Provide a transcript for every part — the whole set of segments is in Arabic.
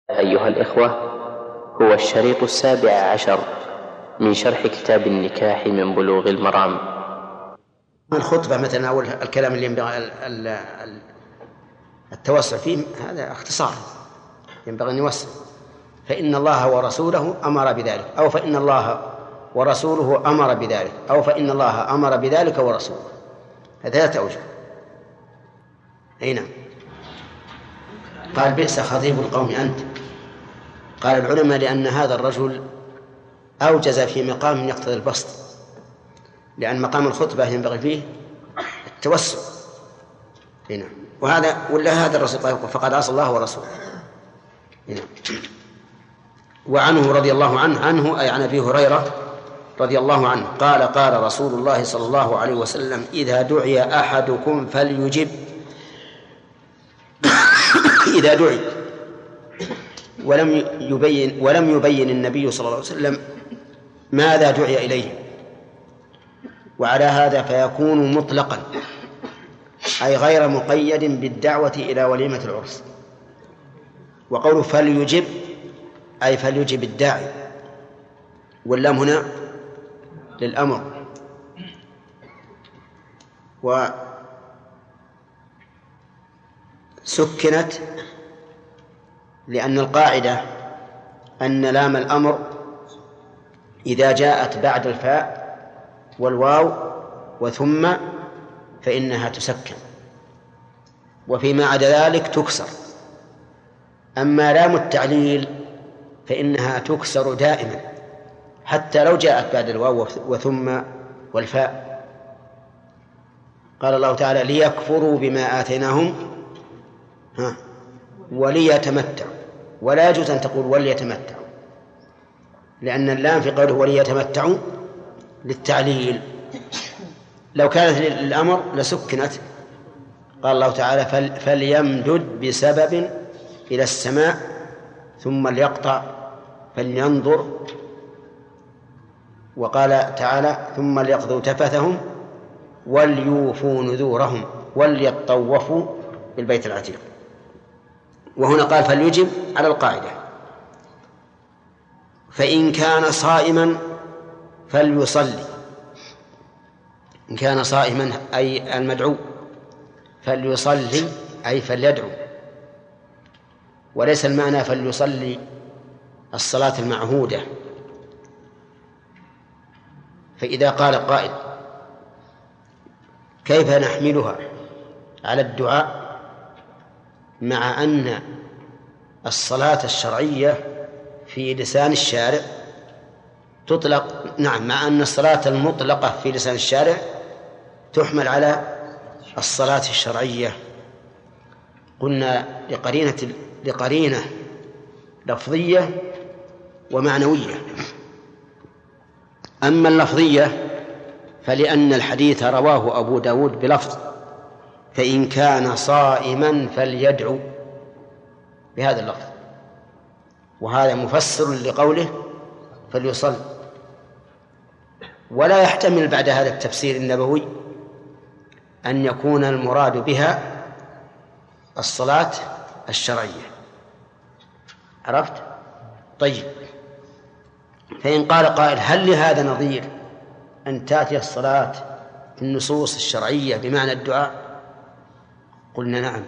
أيها الإخوة، هو الشريط 17 من شرح كتاب النكاح من بلوغ المرام. الخطبة مثلا أو الكلام اللي ينبغي التوسع فيه هذا اختصار، ينبغي أن يوسع. فإن الله ورسوله أمر بذلك، أو فإن الله ورسوله أمر بذلك، أو فإن الله أمر بذلك ورسوله. هذا ثلاثة أوجه. أي نعم. قال: بئس خطيب القوم أنت. قال العلماء: لأن هذا الرجل أوجز في مقام يقتضي البسط، لأن مقام الخطبة ينبغي فيه التوسع. هنا وهذا ولا هذا الرسول فقد عصى الله ورسوله. هنا. وعنه رضي الله عنه أي عن أبي هريرة رضي الله عنه قال: قال رسول الله صلى الله عليه وسلم: إذا دعي أحدكم فليجب. إذا دعي. ولم يبين النبي صلى الله عليه وسلم ماذا دعي إليه، وعلى هذا فيكون مطلقا، أي غير مقيد بالدعوة إلى وليمة العرس. وقوله فليجب أي فليجب الداعي، واللام هنا للأمر. وسكنت لأن القاعدة أن لام الأمر إذا جاءت بعد الفاء والواو وثم فإنها تسكن، وفيما عدا ذلك تكسر. أما لام التعليل فإنها تكسر دائما حتى لو جاءت بعد الواو وثم والفاء. قال الله تعالى: ليكفروا بما آتيناهم وليتمتعوا. ولا يجوز أن تقول وليتمتعوا، لأن اللام في قوله وليتمتعوا للتعليل. لو كانت للأمر لسكنت. قال الله تعالى: فليمدد بسبب إلى السماء ثم ليقطع فلينظر. وقال تعالى: ثم ليقضوا تفثهم وليوفوا نذورهم وليطوفوا بالبيت العتيق. وهنا قال فليجب على القاعدة. فإن كان صائما فليصلي. إن كان صائما أي المدعو، فليصلي أي فليدعو، وليس المعنى فليصلي الصلاة المعهودة. فإذا قال قائل: كيف نحملها على الدعاء مع أن الصلاة الشرعية في لسان الشارع تطلق؟ نعم، مع أن الصلاة المطلقة في لسان الشارع تحمل على الصلاة الشرعية. قلنا لقرينة لفظية ومعنوية. أما اللفظية فلأن الحديث رواه أبو داود بلفظ: فإن كان صائما فليدعو، بهذا اللفظ، وهذا مفسر لقوله فليصل. ولا يحتمل بعد هذا التفسير النبوي أن يكون المراد بها الصلاة الشرعية. عرفت؟ طيب، فإن قال قائل: هل لهذا نظير أن تأتي الصلاة في النصوص الشرعية بمعنى الدعاء؟ قلنا نعم،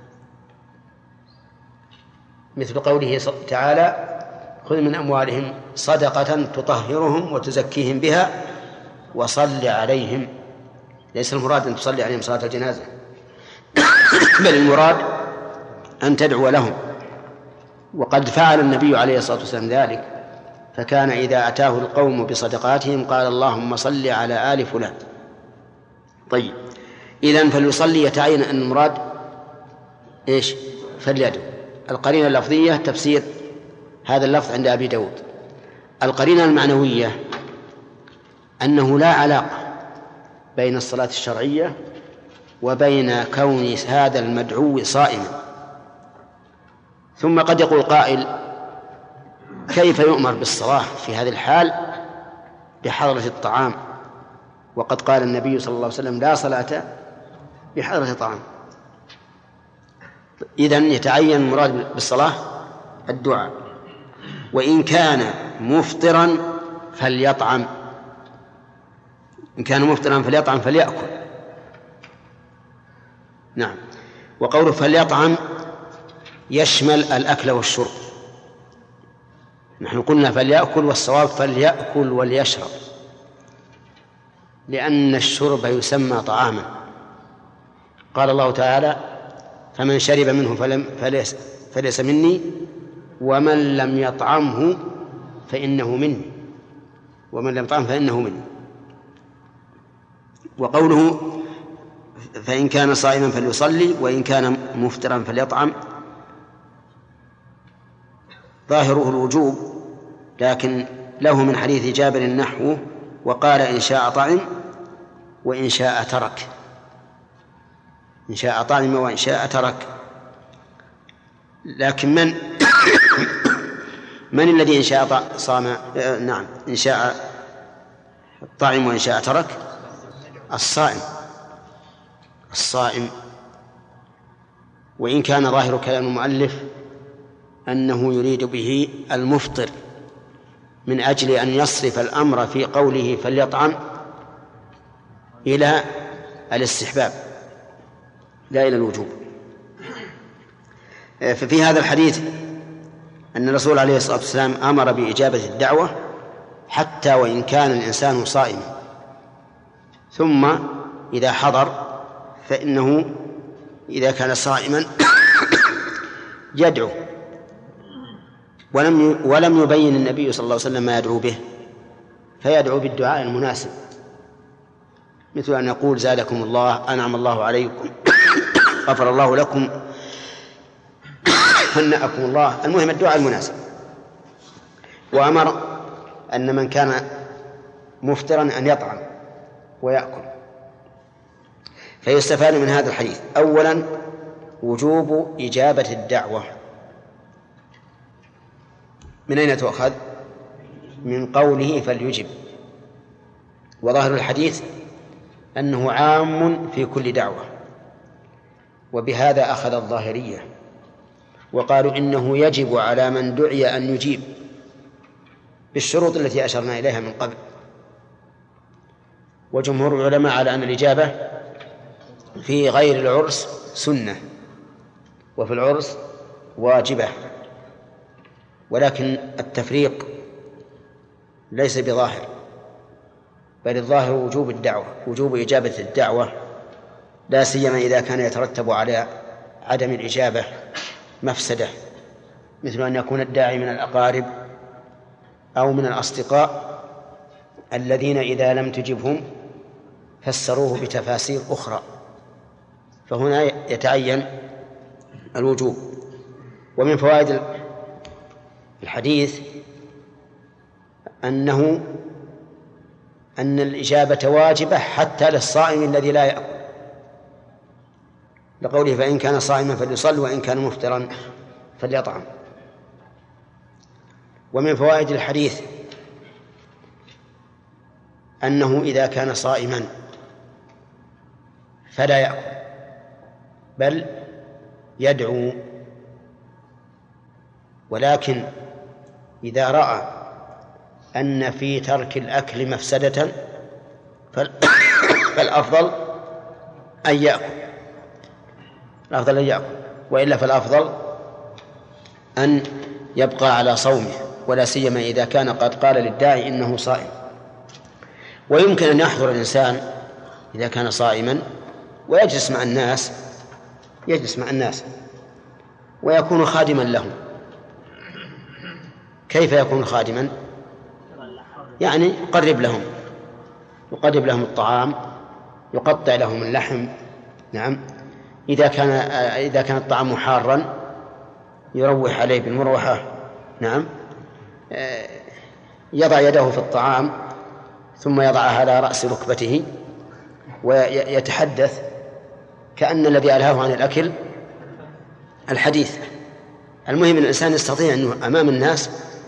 مثل قوله تعالى: خذ من أموالهم صدقة تطهرهم وتزكيهم بها وصل عليهم. ليس المراد أن تصلي عليهم صلاة الجنازة، بل المراد أن تدعو لهم. وقد فعل النبي عليه الصلاة والسلام ذلك، فكان إذا أتاه القوم بصدقاتهم قال: اللهم صل على آل فلان. طيب، إذن فليصلي يتعين أن المراد إيش؟ فليدعو. القرينة اللفظية تفسير هذا اللفظ عند أبي داود. القرينة المعنوية أنه لا علاقة بين الصلاة الشرعية وبين كون هذا المدعو صائما. ثم قد يقول قائل: كيف يؤمر بالصلاة في هذه الحال بحضرة الطعام؟ وقد قال النبي صلى الله عليه وسلم: لا صلاة بحضرة الطعام. إذن يتعين المراد بالصلاة الدعاء. وإن كان مفطرا فليطعم، إن كان مفطرا فليطعم فليأكل. نعم. وقوله فليطعم يشمل الأكل والشرب. نحن قلنا فليأكل، والصواب فليأكل وليشرب، لأن الشرب يسمى طعاما. قال الله تعالى فمن شرب منه فليس مني ومن لم يطعمه فإنه مني، ومن لم يطعمه فإنه مني. وقوله فإن كان صائما فليصلي وإن كان مفطرا فليطعم ظاهره الوجوب، لكن له من حديث جابر نحوه، وقال إن شاء طعم وإن شاء ترك، إن شاء طعم وإن شاء ترك. لكن من الذي إن شاء صام؟ نعم، إن شاء طعم وإن شاء ترك الصائم. وإن كان ظاهر كلام المؤلف أنه يريد به المفطر من أجل أن يصرف الأمر في قوله فليطعم إلى الاستحباب لا إلى الوجوب. ففي هذا الحديث أن الرسول عليه الصلاة والسلام أمر بإجابة الدعوة حتى وإن كان الإنسان صائما، ثم إذا حضر فإنه إذا كان صائما يدعو، ولم يبين النبي صلى الله عليه وسلم ما يدعو به، فيدعو بالدعاء المناسب، مثل أن يقول زادكم الله، أنعم الله عليكم، غفر الله لكم، هنأكم الله، المهم الدعاء المناسب. وأمر أن من كان مفطرا أن يطعم ويأكل. فيستفاد من هذا الحديث أولا وجوب إجابة الدعوة. من أين تؤخذ؟ من قوله فليجب، وظاهر الحديث أنه عام في كل دعوة، وبهذا أخذ الظاهرية وقالوا إنه يجب على من دعي أن يجيب بالشروط التي أشرنا إليها من قبل. وجمهور العلماء على أن الإجابة في غير العرس سنة وفي العرس واجبة، ولكن التفريق ليس بظاهر، بل الظاهر وجوب الدعوة، وجوب إجابة الدعوة، لا سيما إذا كان يترتب على عدم الإجابة مفسدة، مثل أن يكون الداعي من الأقارب أو من الأصدقاء الذين إذا لم تجبهم فسروه بتفاسير أخرى، فهنا يتعين الوجوب. ومن فوائد الحديث أن الإجابة واجبة حتى للصائم الذي لا يأكل، لقوله فإن كان صائما فليصل وإن كان مفطرا فليطعم. ومن فوائد الحديث أنه إذا كان صائما فلا يأكل بل يدعو، ولكن إذا رأى أن في ترك الأكل مفسدة فالأفضل أن يأكل، وإلا فالأفضل أن يبقى على صومه، ولا سيما إذا كان قد قال للداعي إنه صائم. ويمكن أن يحضر الإنسان إذا كان صائما ويجلس مع الناس ويكون خادما لهم. كيف يكون خادما؟ يعني يقرب لهم الطعام، يقطع لهم اللحم. نعم، إذا كان الطعام حارا يروح عليه بالمروحة. نعم، يضع يده في الطعام ثم يضعها على رأس ركبته ويتحدث كأن الذي ألهاه عن الأكل الحديث. المهم أن الإنسان يستطيع أنه أمام الناس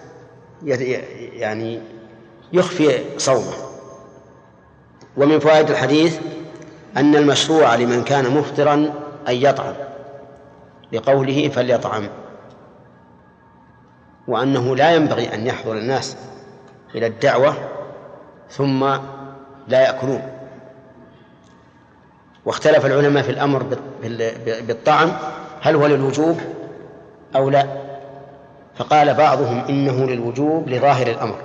يعني يخفي صومه. ومن فوائد الحديث أن المشروع لمن كان مفطرا أن يطعم، لقوله فليطعم. وأنه لا ينبغي أن يحضر الناس إلى الدعوة ثم لا يأكلون. واختلف العلماء في الأمر بالطعام هل هو للوجوب أو لا، فقال بعضهم إنه للوجوب لظاهر الأمر،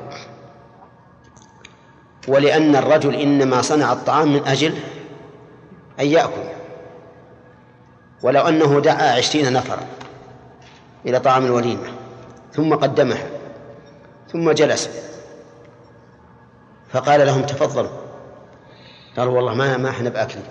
ولأن الرجل إنما صنع الطعام من أجل أن يأكل، ولو أنه دعا 20 نفرا إلى طعام الوليمة ثم قدمها ثم جلس فقال لهم تفضلوا، قالوا والله ما احنا بأكل.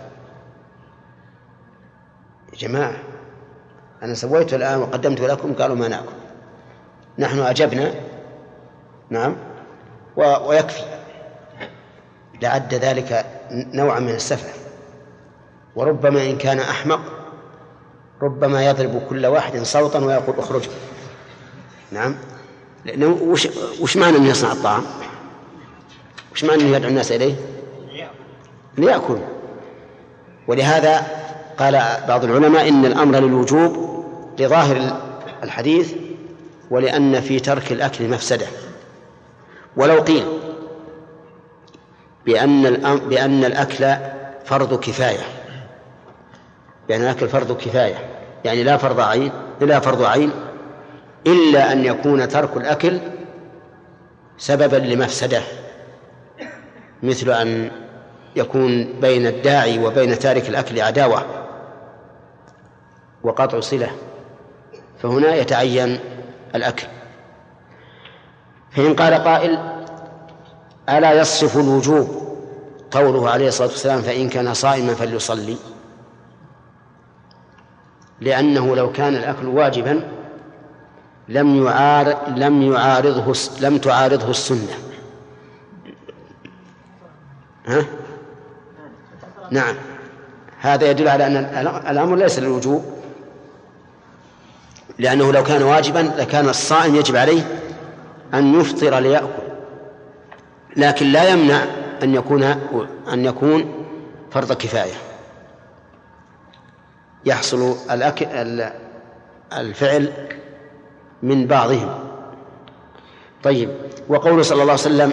يا جماعة أنا سويت الآن وقدمت لكم، قالوا ما نأكل، نحن أجبنا نعم ويكفي. لعد ذلك نوعا من السفه، وربما إن كان أحمق ربما يضرب كل واحد صوتا ويقول اخرجوا. نعم، لأنه وش معنى أن يصنع الطعام؟ وش معنى أن يدعو الناس إليه؟ ليأكل. ولهذا قال بعض العلماء إن الأمر للوجوب لظاهر الحديث، ولأن في ترك الأكل مفسدة. ولو قيل بأن الأكل فرض كفاية، بأن الأكل فرض كفاية يعني لا فرض عين إلا أن يكون ترك الأكل سببا لمفسدة، مثل أن يكون بين الداعي وبين تارك الأكل عداوة وقطع صلة، فهنا يتعين الأكل. فإن قال قائل ألا يصف الوجوب قوله عليه الصلاة والسلام فإن كان صائما فليصلي؟ لأنه لو كان الأكل واجبا لم تعارضه السنة. نعم، هذا يدل على أن الأمر ليس للوجوب، لأنه لو كان واجبا لكان الصائم يجب عليه أن يفطر ليأكل، لكن لا يمنع أن يكون فرض كفاية يحصل الفعل من بعضهم. طيب، وقوله صلى الله عليه وسلم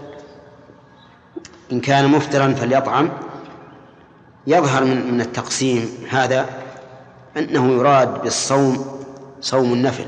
إن كان مفطرا فليطعم، يظهر من التقسيم هذا أنه يراد بالصوم صوم النفل،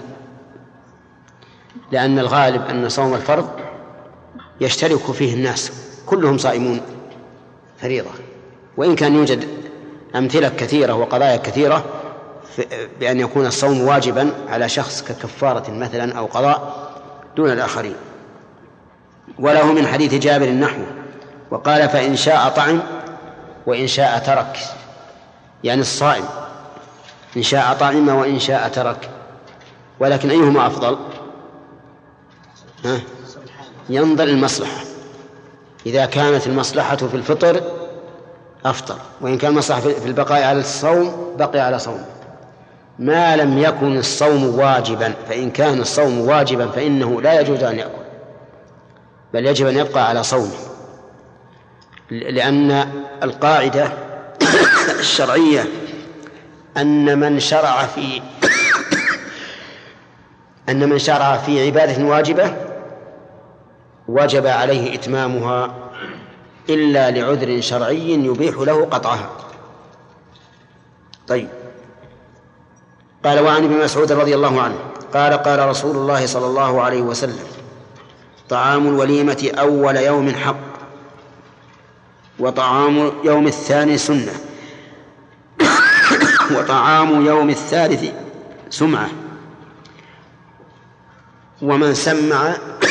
لأن الغالب أن صوم الفرض يشترك فيه الناس كلهم صائمون فريضة، وإن كان يوجد أمثلة كثيرة وقضايا كثيرة بأن يكون الصوم واجبا على شخص ككفارة مثلا أو قضاء دون الآخرين. وله من حديث جابر نحوه، وقال فإن شاء طعم وإن شاء ترك، يعني الصائم إن شاء طعم وإن شاء ترك، ولكن أيهما أفضل؟ ينظر المصلحة، إذا كانت المصلحة في الفطر أفطر، وإن كان المصلحة في البقاء على الصوم بقي على صوم، ما لم يكن الصوم واجبا. فإن كان الصوم واجبا فإنه لا يجوز أن يأكل، بل يجب أن يبقى على صومه، لأن القاعدة الشرعية أن من شرع في عبادة واجبة وجب عليه إتمامها إلا لعذر شرعي يبيح له قطعها. طيب، قال وعن ابن مسعود رضي الله عنه قال قال رسول الله صلى الله عليه وسلم طعام الوليمة أول يوم حق، وطعام يوم الثاني سنة، وطعام يوم الثالث سمعة، ومن سمع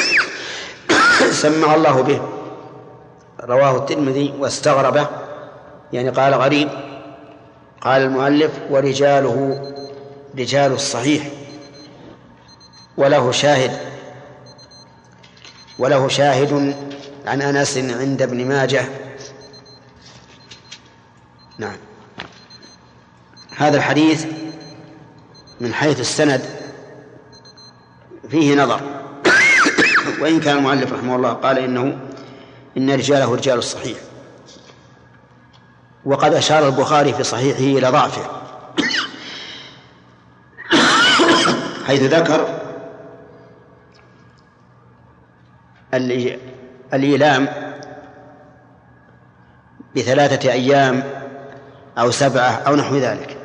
سمع الله به. رواه الترمذي واستغربه، يعني قال غريب. قال المؤلف ورجاله رجال الصحيح، وله شاهد عن أنس عند ابن ماجه. نعم، هذا الحديث من حيث السند فيه نظر، وإن كان المؤلف رحمه الله قال إن رجاله رجال الصحيح، وقد أشار البخاري في صحيحه إلى ضعفه، حيث ذكر الإيلام ب3 أيام أو 7 أو نحو ذلك،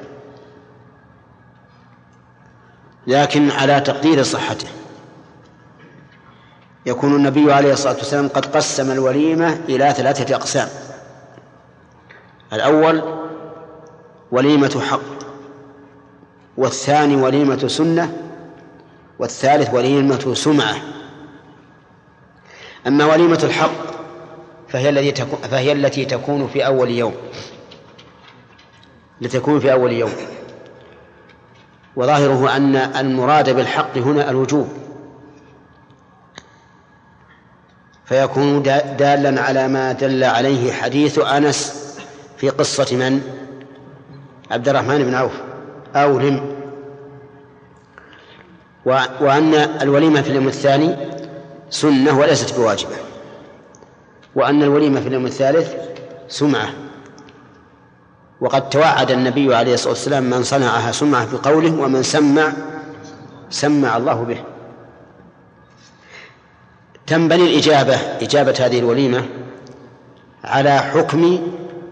لكن على تقدير صحته. يكون النبي عليه الصلاة والسلام قد قسم الوليمة إلى 3 أقسام: الأول وليمة حق، والثاني وليمة سنة، والثالث وليمة سمعة. أما وليمة الحق فهي التي تكون في أول يوم، وظاهره أن المراد بالحق هنا الوجوب، فيكون دالا على ما دل عليه حديث أنس في قصة من؟ عبد الرحمن بن عوف أولم. وأن الوليمة في اليوم الثاني سنة وليست بواجبة، وأن الوليمة في اليوم الثالث سمعة. وقد توعد النبي عليه الصلاة والسلام من صنعها سمعة بقوله: ومن سمع الله به. تنبني إجابة هذه الوليمة على حكم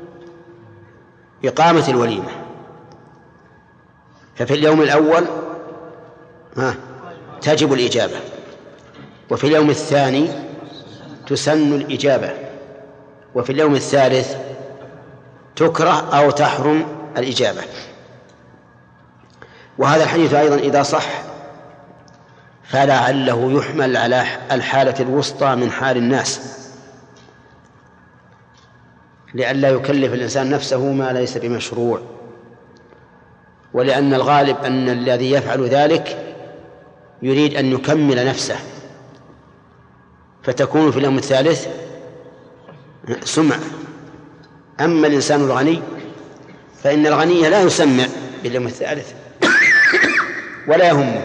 إقامة الوليمة. ففي اليوم الأول تجب الإجابة، وفي اليوم الثاني تسن الإجابة، وفي اليوم الثالث تكره أو تحرم الإجابة. وهذا الحديث أيضا إذا صح فلعله يحمل على الحالة الوسطى من حال الناس، لئلا يكلف الإنسان نفسه ما ليس بمشروع، ولأن الغالب أن الذي يفعل ذلك يريد أن يكمل نفسه، فتكون في اليوم الثالث سمع. أما الإنسان الغني فإن الغني لا يسمع باليوم الثالث ولا يهمه،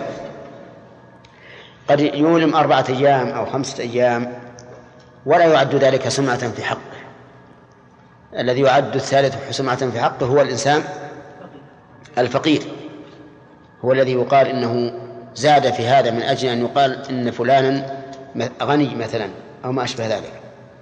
قد يولم 4 أيام أو 5 أيام ولا يعد ذلك سمعة في حقه. الذي يعد الثالث سمعة في حقه هو الإنسان الفقير، هو الذي يقال إنه زاد في هذا من أجل أن يقال إن فلانا غني مثلا أو ما أشبه ذلك.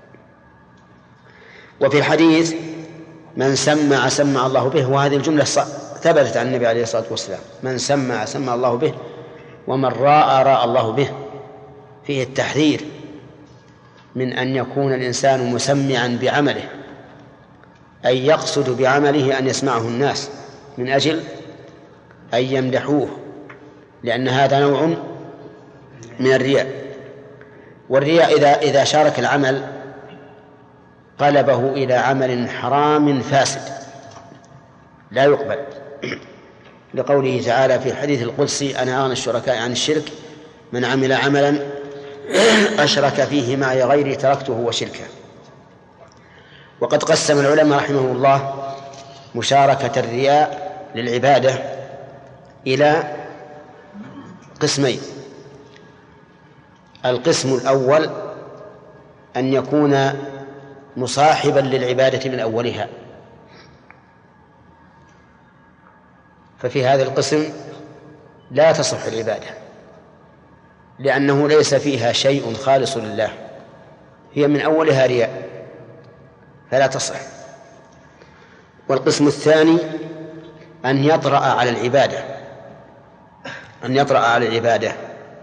وفي الحديث: من سمع الله به، وهذه الجملة ثبتت عن النبي عليه الصلاة والسلام: من سمع الله به، ومن راى الله به. فيه التحذير من أن يكون الإنسان مسمعا بعمله، أي يقصد بعمله أن يسمعه الناس من أجل أن يمدحوه، لأن هذا نوع من الرياء. والرياء إذا شارك العمل قلبه إلى عمل حرام فاسد لا يقبل، لقوله تعالى في الحديث القدسي: أنا أغنى الشركاء عن الشرك، من عمل عملا أشرك فيه معي غيري تركته وشركه. وقد قسم العلماء رحمهم الله مشاركة الرياء للعبادة إلى قسمين: القسم الأول أن يكون مصاحبا للعبادة من أولها، ففي هذا القسم لا تصح العبادة، لأنه ليس فيها شيء خالص لله، هي من أولها رياء فلا تصح. والقسم الثاني أن يطرأ على العبادة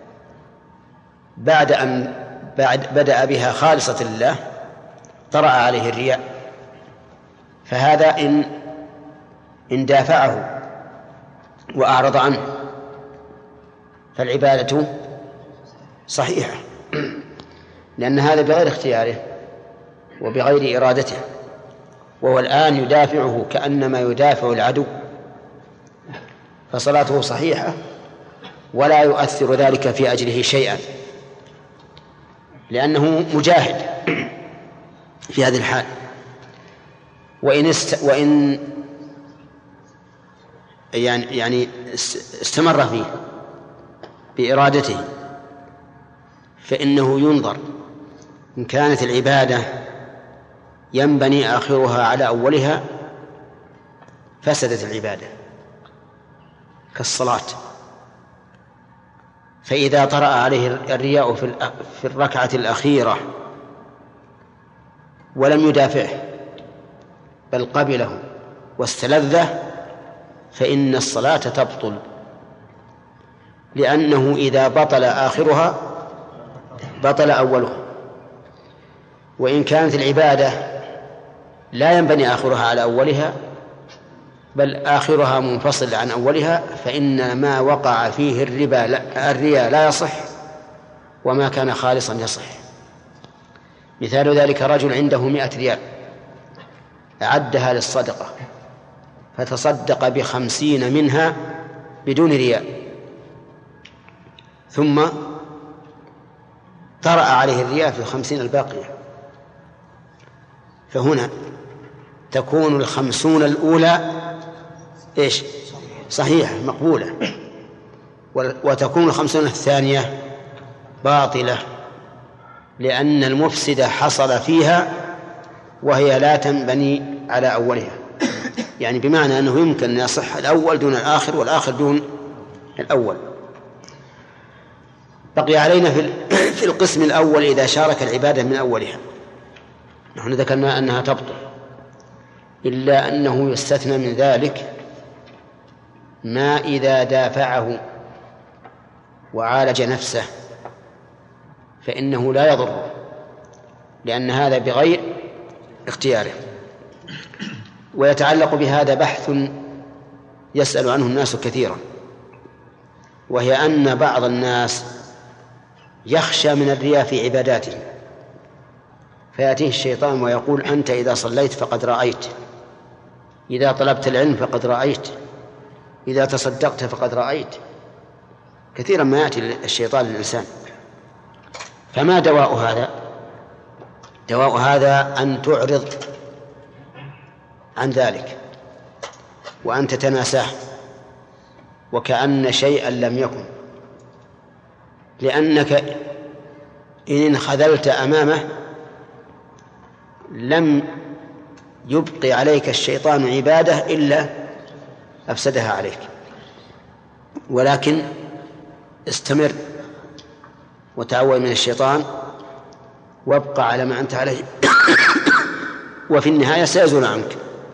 بعد أن بدأ بها خالصة لله طرأ عليه الرياء، فهذا إن دافعه وأعرض عنه فالعبادة صحيحة، لأن هذا بغير اختياره وبغير إرادته، وهو الآن يدافعه كأنما يدافع العدو، فصلاته صحيحة ولا يؤثر ذلك في أجره شيئا، لأنه مجاهد في هذه الحال. وإن يعني استمر فيه بإرادته فإنه ينظر إن كانت العبادة ينبني آخرها على أولها فسدت العبادة كالصلاة، فإذا طرأ عليه الرياء في الركعة الأخيرة ولم يدافعه بل قبله واستلذه فإن الصلاة تبطل، لأنه إذا بطل آخرها بطل أولها. وإن كانت العبادة لا ينبني آخرها على أولها بل آخرها منفصل عن أولها فإن ما وقع فيه الرياء لا يصح، وما كان خالصا يصح. مثال ذلك رجل عنده 100 ريال أعدها للصدقة فتصدق ب50 منها بدون رياء، ثم طرأ عليه الرياء في 50 الباقية، فهنا تكون 50 الأولى إيش؟ صحيحة مقبولة، وتكون 50 الثانية باطلة، لأن المفسدة حصل فيها وهي لا تنبني على أولها. يعني بمعنى أنه يمكن أن يصح الأول دون الآخر والآخر دون الأول. بقي علينا في القسم الأول إذا شارك العبادة من أولها. نحن ذكرنا أنها تبطل، إلا أنه يستثنى من ذلك ما إذا دافعه وعالج نفسه فإنه لا يضر، لأن هذا بغير اختياره. ويتعلق بهذا بحث يسأل عنه الناس كثيرا، وهي أن بعض الناس يخشى من الرياء في عباداته، فيأتيه الشيطان ويقول أنت إذا صليت فقد رأيت، إذا طلبت العلم فقد رأيت، إذا تصدقت فقد رأيت. كثيرا ما يأتي الشيطان للإنسان. فما دواء هذا؟ دواء هذا أن تعرض عن ذلك وأن تتناساه وكأن شيئا لم يكن، لأنك إن انخذلت أمامه لم يبقي عليك الشيطان عبادة إلا أفسدها عليك. ولكن استمر وتعوذ من الشيطان وابقى على ما أنت عليه وفي النهاية سيزول عنك.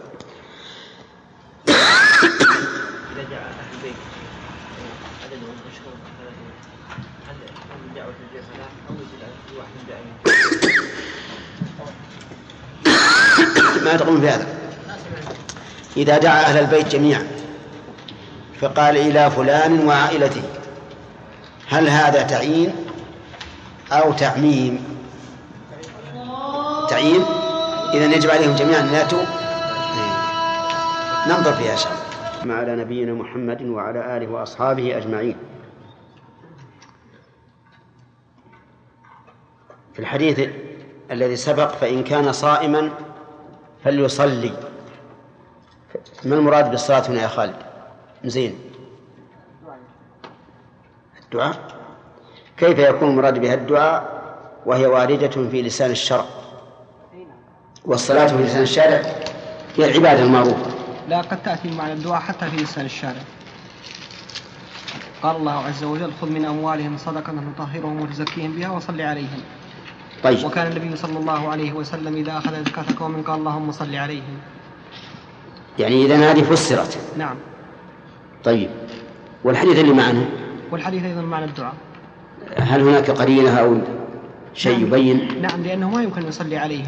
ما تقوم في هذا؟ إذا دعا أهل البيت جميعا فقال إلى فلان وعائلته، هل هذا تعيين أو تعميم؟ تعيين، إذن يجب عليهم جميعا أن يأتوا. ننظر فيها شيء. على نبينا محمد وعلى آله وأصحابه أجمعين. في الحديث الذي سبق فإن كان صائما فليصلي. ما المراد بالصلاة هنا يا خالد؟ زين، الدعاء. كيف يكون المراد بها الدعاء وهي واردة في لسان الشرع؟ والصلاة في لسان الشارع هي العبادة المعروفة. لا، قد تأتي معنى الدعاء حتى في لسان الشارع. قال الله عز وجل خذ من أموالهم صدقة تطهرهم وتزكيهم بها وصل عليهم. طيب. وكان النبي صلى الله عليه وسلم إذا أخذ زكاة قوم قال اللهم صل عليهم. يعني إذن هذه فسرت. نعم. طيب، والحديث اللي معنا؟ والحديث أيضا معنى الدعاء. هل هناك قرينة أو شيء يبين؟ نعم، لأنه ما يمكن أن يصلي عليهم.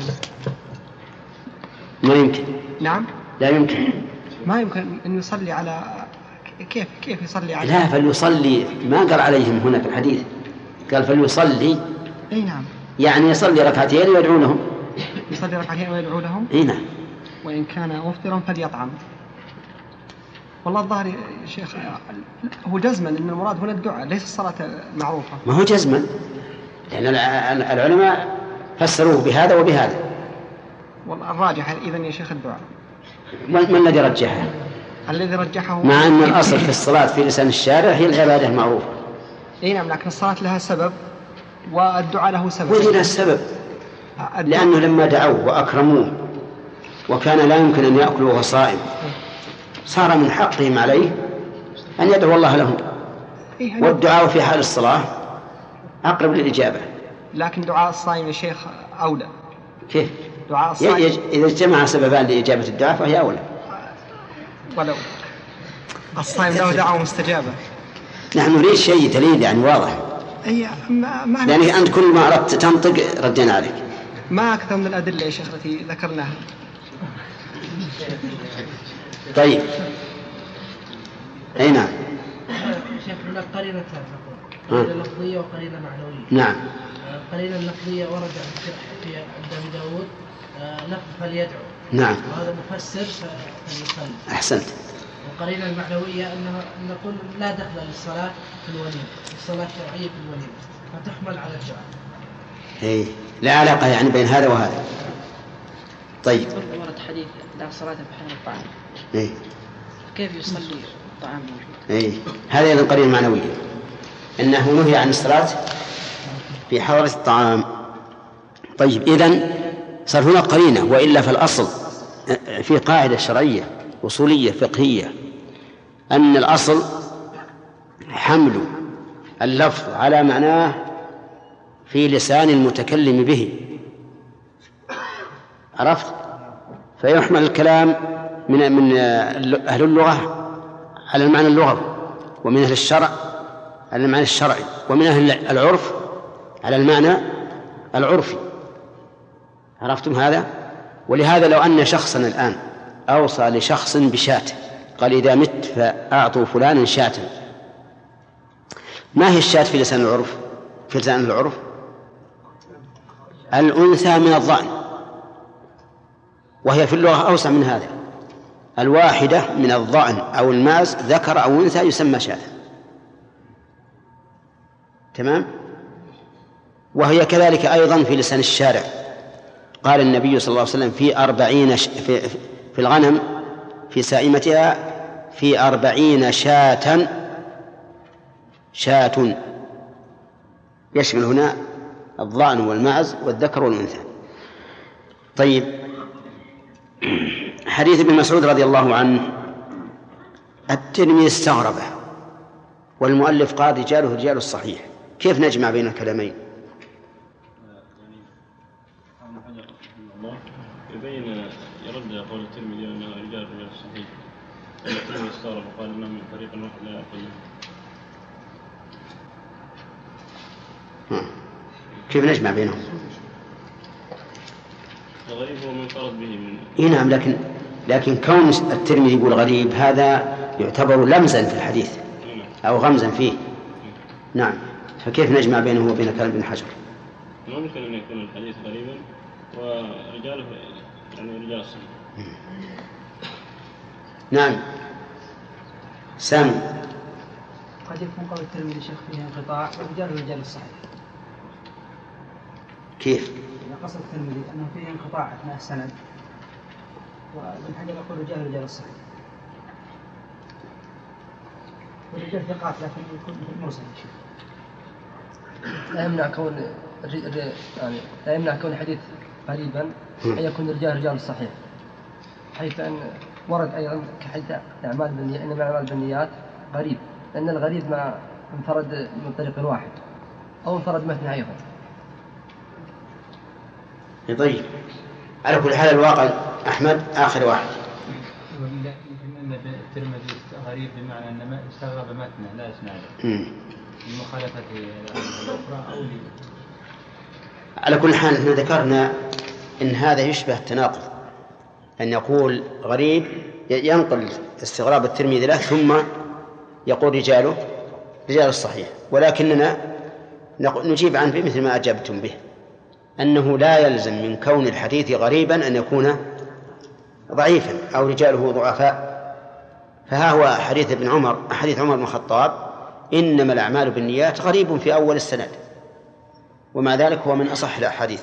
ما يمكن. نعم، لا يمكن. ما يمكن أن يصلي على كيف يصلي عليهم؟ لا، فليصلي ما قال عليهم هنا في الحديث، قال فليصلي. أي نعم، يعني يصلي ركعتين ويدعو لهم. يصلي ركعتين ويدعو لهم. اي نعم. وإن كان مفطرا فليطعم. والله الظاهر يا شيخ هو جزما ان المراد هنا الدعاء ليس الصلاة معروفة. ما هو جزما، لأن العلماء فسروه بهذا وبهذا. والله الراجح إذن يا شيخ الدعاء. ما الذي رجحه؟ الذي رجحه مع أن الأصل في الصلاة في لسان الشارع هي العبادة المعروفة. اي نعم، لكن الصلاة لها سبب والدعاء له سبب. وجد السبب لأنه لما دعوه وأكرموه وكان لا يمكن أن يأكلوا وهو صائم صار من حقهم عليه أن يدعو الله لهم. والدعاء في حال الصلاة أقرب للإجابة. لكن دعاء الصائم يا شيخ أولى. كيف؟ دعاء الصائم إذا اجتمع سببان لإجابة الدعاء فهي أولى. ولو الصائم له دعوة مستجابة. نحن نريد شيء دليل يعني واضح. يعني أنت كل ما أردت تنطق ردينا عليك. ما أكثر من الأدلة يا شيخ التي ذكرناها. طيب أي نعم. شيخ هناك قرينة قرينة لفظية وقرينة معنوية. نعم. القرينة اللفظية ورد في أبي داود لفظ فليدعو. نعم. وهذا مفسر فليصلي. أحسنت. والقرينة المعنوية أنها نقول لا دخل للصلاة في الوليمة، الصلاة الشرعية في الوليمة فتحمل على الدعاء. إيه لا علاقة يعني بين هذا وهذا. طيب. ورد حديث لا صلاة بحال الطعام. إيه. كيف يصلي الطعام موجود؟ إيه هذه القرينة المعنوية أنه نهي عن الصلاة في حضرة الطعام. طيب إذن صار هنا قرينة، وإلا فالأصل في قاعدة شرعية أصولية فقهية أن الأصل حمل اللفظ على معناه في لسان المتكلم به. عرفت؟ فيحمل الكلام من أهل اللغة على المعنى اللغوي، ومن أهل الشرع على المعنى الشرعي، ومن أهل العرف على المعنى العرفي. عرفتم هذا؟ ولهذا لو أن شخصا الآن أوصى لشخص بشاة قال إذا مت فأعطوا فلانا شاة، ما هي الشاة في لسان العرف؟ في لسان العرف الأنثى من الضأن، وهي في اللغة أوسع من هذا. الواحدة من الضأن أو الماز ذكر أو أنثى يسمى شاة. تمام؟ وهي كذلك أيضا في لسان الشارع. قال النبي صلى الله عليه وسلم في الغنم في سائمتها في 40 شاة يشمل هنا الضأن والماعز والذكر والأنثى. طيب حديث ابن مسعود رضي الله عنه الترمذي استغربه، والمؤلف قال رجاله رجال الصحيح، كيف نجمع بين الكلامين؟ يبين يرد قول الترمذي أنه رجال الصحيح، الترمذي استغرب وقال إنه من طريق واحد لا يأكل. كيف نجمع بينهم؟ الغريب هو من فرد به من. نعم، لكن كون الترمذي يقول غريب هذا يعتبر لمزا في الحديث أو غمزا فيه. نعم، فكيف نجمع بينه وبين كلام ابن حجر؟ ممكن أن يكون الحديث غريبا ورجاله يعني رجال الصحيح. نعم سامي. قد يكون قول الترمذي شيخ فيه انقطاع ورجال رجال الصحيح. كيف؟ قصد الترمذي أنه فيه انقطاع أثناء السند، وابن حجر يقول رجال رجال الصحيح، ورجال ثقات لكن يكون مرسل. لا يمنع كون الحديث قريبا أن يكون رجال الصحيح، حيث أن ورد أيضا كحديث أعمال بالنيات، إنما الأعمال بالنيات غريب، لأن الغريب ما انفرد من طريق واحد أو انفرد مثل أيضا. طيب على كل حال الواقع أحمد آخر واحد. إن الترمذي غريب بمعنى أن ما استغرب متنه لا إسناده المخالفة الأخرى أو على كل حال احنا ذكرنا إن هذا يشبه التناقض، أن يقول غريب ينقل استغراب الترمذي له ثم يقول رجال الصحيح، ولكننا نجيب عنه بمثل ما أجبتم به، أنه لا يلزم من كون الحديث غريبا أن يكون ضعيفا أو رجاله ضعفاء. فها هو حديث عمر بن الخطاب إنما الأعمال بالنيات غريب في أول السند، ومع ذلك هو من أصح الأحاديث،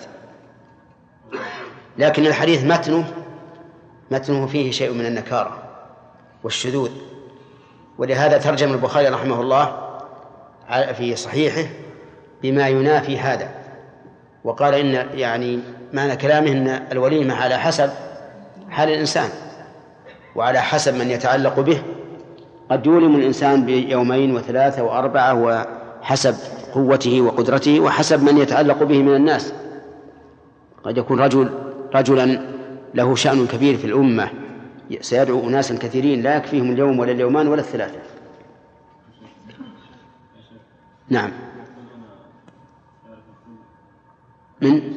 لكن الحديث متنه فيه شيء من النكارة والشذوذ، ولهذا ترجم البخاري رحمه الله في صحيحه بما ينافي هذا، وقال إن يعني معنى كلامه أن الوليمة على حسب حال الإنسان وعلى حسب من يتعلق به، قد يولم الإنسان بيومين وثلاثة وأربعة وحسب قوته وقدرته وحسب من يتعلق به من الناس. قد يكون رجلا له شأن كبير في الأمة سيدعو أناسا كثيرين لا يكفيهم اليوم ولا اليومان ولا الثلاثة. نعم. من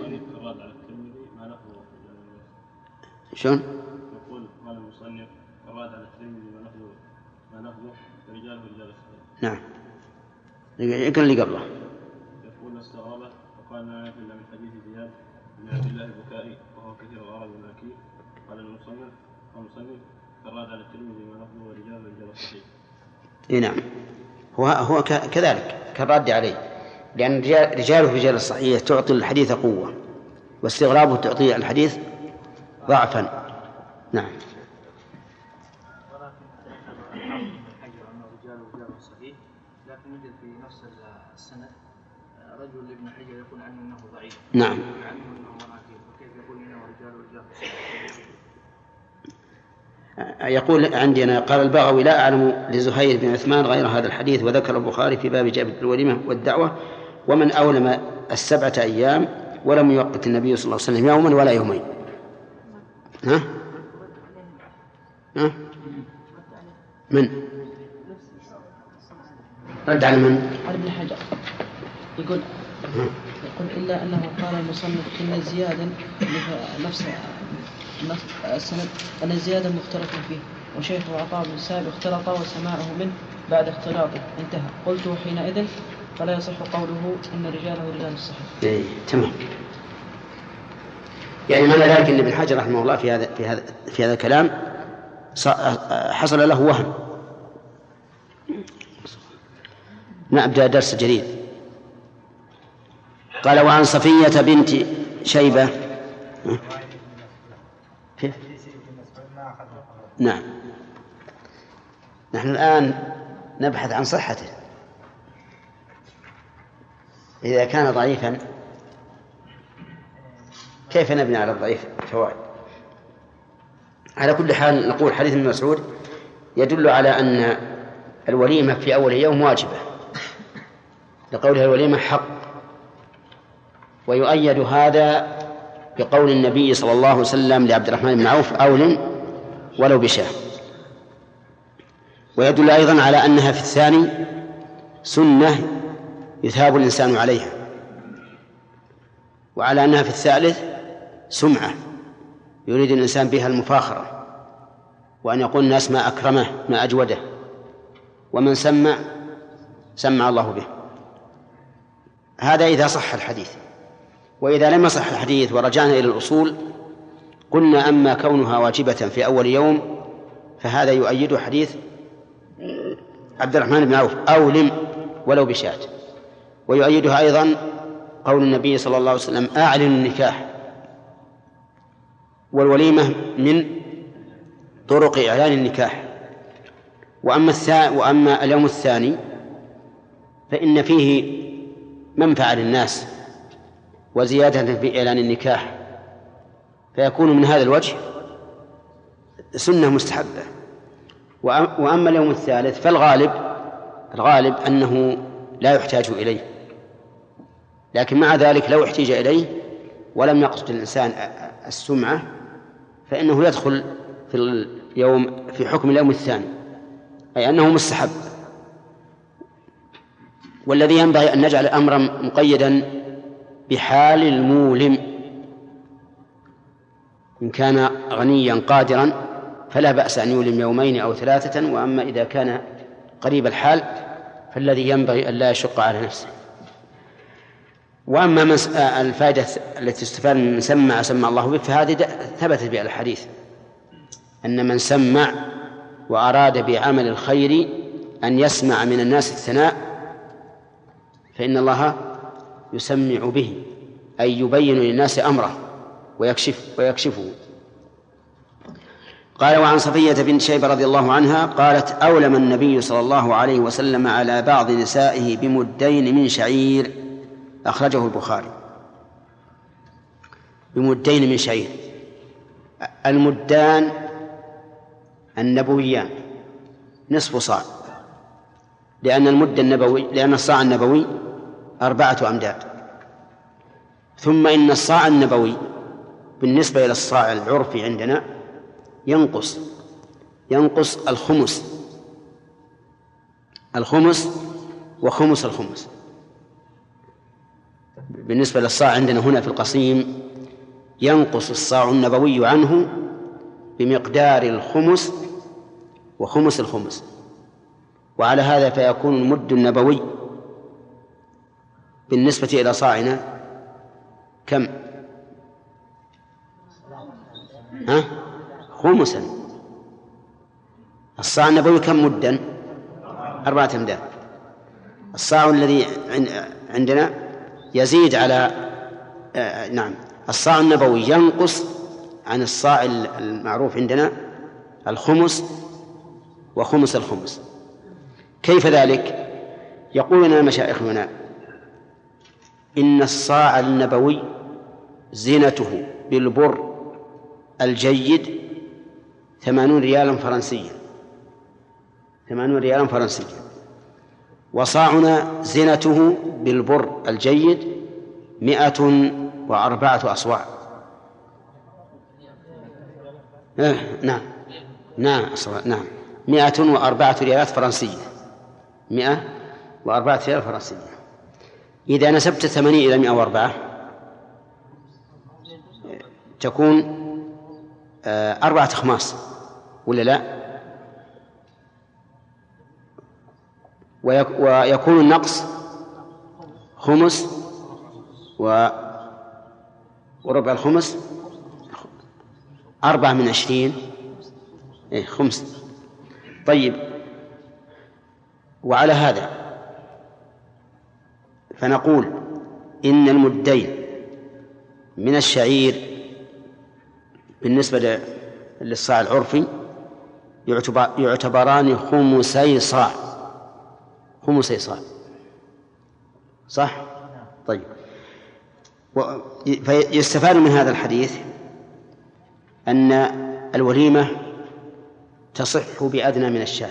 شلون؟ يقول قال المصنف الراد على الترمذي ما ناخذه رجال ورجال الصحيح. نعم. يقرأ اللي قبله. يقول استغربه وقال ما نافع الا من حديث زياد بن عبد الله البكائي وهو كثير الغرض والنكير. قال المصنف الراد على الترمذي ما ناخذه رجال ورجال الصحيح. نعم. هو كذلك كالرد عليه، لأن رجال الصحيح تعطي الحديث قوة، واستغرابه تعطي الحديث ضعفا. نعم. لكن يوجد في نفس السنة رجل ابن حجر يقول عنه انه ضعيف. نعم. عنه انه مناكير، وكيف يقول انه رجال يقول عندي أنا قال البغوي لا أعلم لزهير بن عثمان غير هذا الحديث، وذكر البخاري في باب جابر الوليمة والدعوة ومن أولم 7 أيام ولم يوقت النبي صلى الله عليه وسلم يوما ولا يومين. ها؟ من؟ رد على من؟ على ابن حجر يقول إلا أنه قال المصنف إن الزيادة نفس السند أن الزيادة مختلف فيه، وشيخه عطاء بن سائب اختلط وسماعه منه بعد اختلاطه انتهى. قلت حينئذ فلا يصح قوله إن رجاله رجال الصحيح. تمام. يعني معنى ذلك أن ابن حجر رحمه الله في هذا الكلام حصل له وهم. نبدأ درس جديد. قال وعن صفية بنت شيبة. كيف؟ نعم. نحن الآن نبحث عن صحته. إذا كان ضعيفا كيف نبني على الضعيف فوائد؟ على كل حال نقول حديث ابن مسعود يدل على أن الوليمة في أول يوم واجبة، لقولها الوليمة حق، ويؤيد هذا بقول النبي صلى الله عليه وسلم لعبد الرحمن بن عوف أولم ولو بشاه. ويدل أيضا على أنها في الثاني سنة يثاب الإنسان عليها، وعلى أنها في الثالث سمعة يريد الإنسان بها المفاخرة، وأن يقول الناس ما أكرمه ما أجوده، ومن سمع الله به. هذا إذا صح الحديث. وإذا لم يصح الحديث ورجعنا إلى الأصول قلنا أما كونها واجبة في أول يوم فهذا يؤيد حديث عبد الرحمن بن عوف أولم ولو بشاة، ويؤيدها أيضا قول النبي صلى الله عليه وسلم أعلن النكاح، والوليمة من طرق إعلان النكاح. وأما اليوم الثاني فإن فيه منفعة للناس وزيادة في إعلان النكاح، فيكون من هذا الوجه سنة مستحبة. وأما اليوم الثالث فالغالب أنه لا يحتاج إليه، لكن مع ذلك لو احتاج إليه ولم يقصد الإنسان السمعة فإنه يدخل في حكم اليوم الثاني، أي أنه مستحب. والذي ينبغي أن نجعل أمرا مقيدا بحال المولم، إن كان غنيا قادرا فلا بأس أن يولم يومين أو 3، وأما إذا كان قريب الحال فالذي ينبغي أن لا يشق على نفسه. وأما الفائدة التي استفاد من سمع الله به فهذه ثبتت بها الحديث أن من سمع وأراد بعمل الخير أن يسمع من الناس الثناء فإن الله يسمع به، أي يبين للناس أمره ويكشفه. قال وعن صفية بنت شيبة رضي الله عنها قالت أولم النبي صلى الله عليه وسلم على بعض نسائه بمدين من شعير، أخرجه البخاري. بمدين من شعير، المدان النبويان نصف صاع، لأن الصاع النبوي 4 أمداد. ثم إن الصاع النبوي بالنسبة إلى الصاع العرفي عندنا ينقص الخمس وخمس الخمس. بالنسبة للصاع عندنا هنا في القصيم ينقص الصاع النبوي عنه بمقدار الخمس وخمس الخمس، وعلى هذا فيكون المد النبوي بالنسبة إلى صاعنا كم؟ خمسا. الصاع النبوي كم مدا؟ 4 أمداد. الصاع الذي عندنا يزيد على الصاع النبوي ينقص عن الصاع المعروف عندنا الخمس وخمس الخمس. كيف ذلك؟ يقول لنا مشايخنا إن الصاع النبوي زينته بالبر الجيد 80 ريالا فرنسيا، 80 ريالا فرنسيا، وصاعنا زينته بالبر الجيد 104 أصواع. نعم 104 ريالات فرنسية، 104 ريال فرنسية. إذا نسبت 80 إلى 104 تكون 4 أخماس، ولا لا؟ ويكون النقص خمس وربع الخمس 4 من 20 خمس. طيب، وعلى هذا فنقول إن المدين من الشعير بالنسبة للصاع العرفي يعتبران خمسي صاع، صح؟ طيب، فيستفاد من هذا الحديث أن الوليمة تصح بأدنى من الشاة،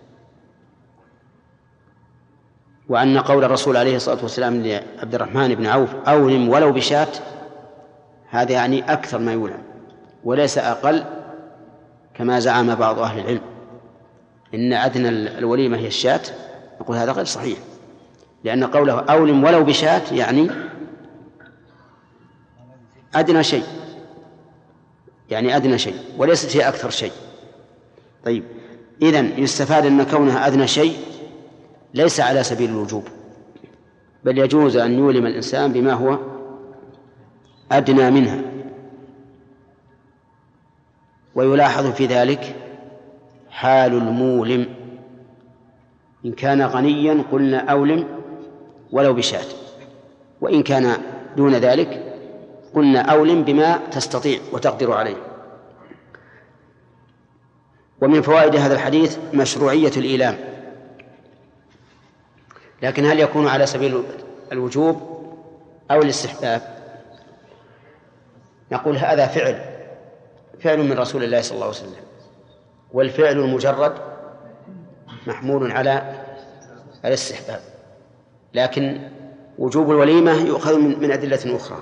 وأن قول الرسول عليه الصلاة والسلام لعبد الرحمن بن عوف أولم ولو بشاة، هذا يعني أكثر ما يولم وليس أقل كما زعم بعض أهل العلم إن أدنى الوليمة هي الشاة. نقول هذا غير صحيح، لأن قوله أولم ولو بشاة يعني أدنى شيء، وليست هي أكثر شيء. طيب، إذن يستفاد أن كونها أدنى شيء ليس على سبيل الوجوب، بل يجوز أن يولم الإنسان بما هو أدنى منها. ويلاحظ في ذلك حال المولم، إن كان غنيا قلنا أولم ولو بشاة، وإن كان دون ذلك قلنا أولم بما تستطيع وتقدر عليه. ومن فوائد هذا الحديث مشروعية الإيلام، لكن هل يكون على سبيل الوجوب أو الاستحباب؟ نقول هذا فعل من رسول الله صلى الله عليه وسلم، والفعل المجرد محمول على الاستحباب، لكن وجوب الوليمة يؤخذ من أدلة أخرى.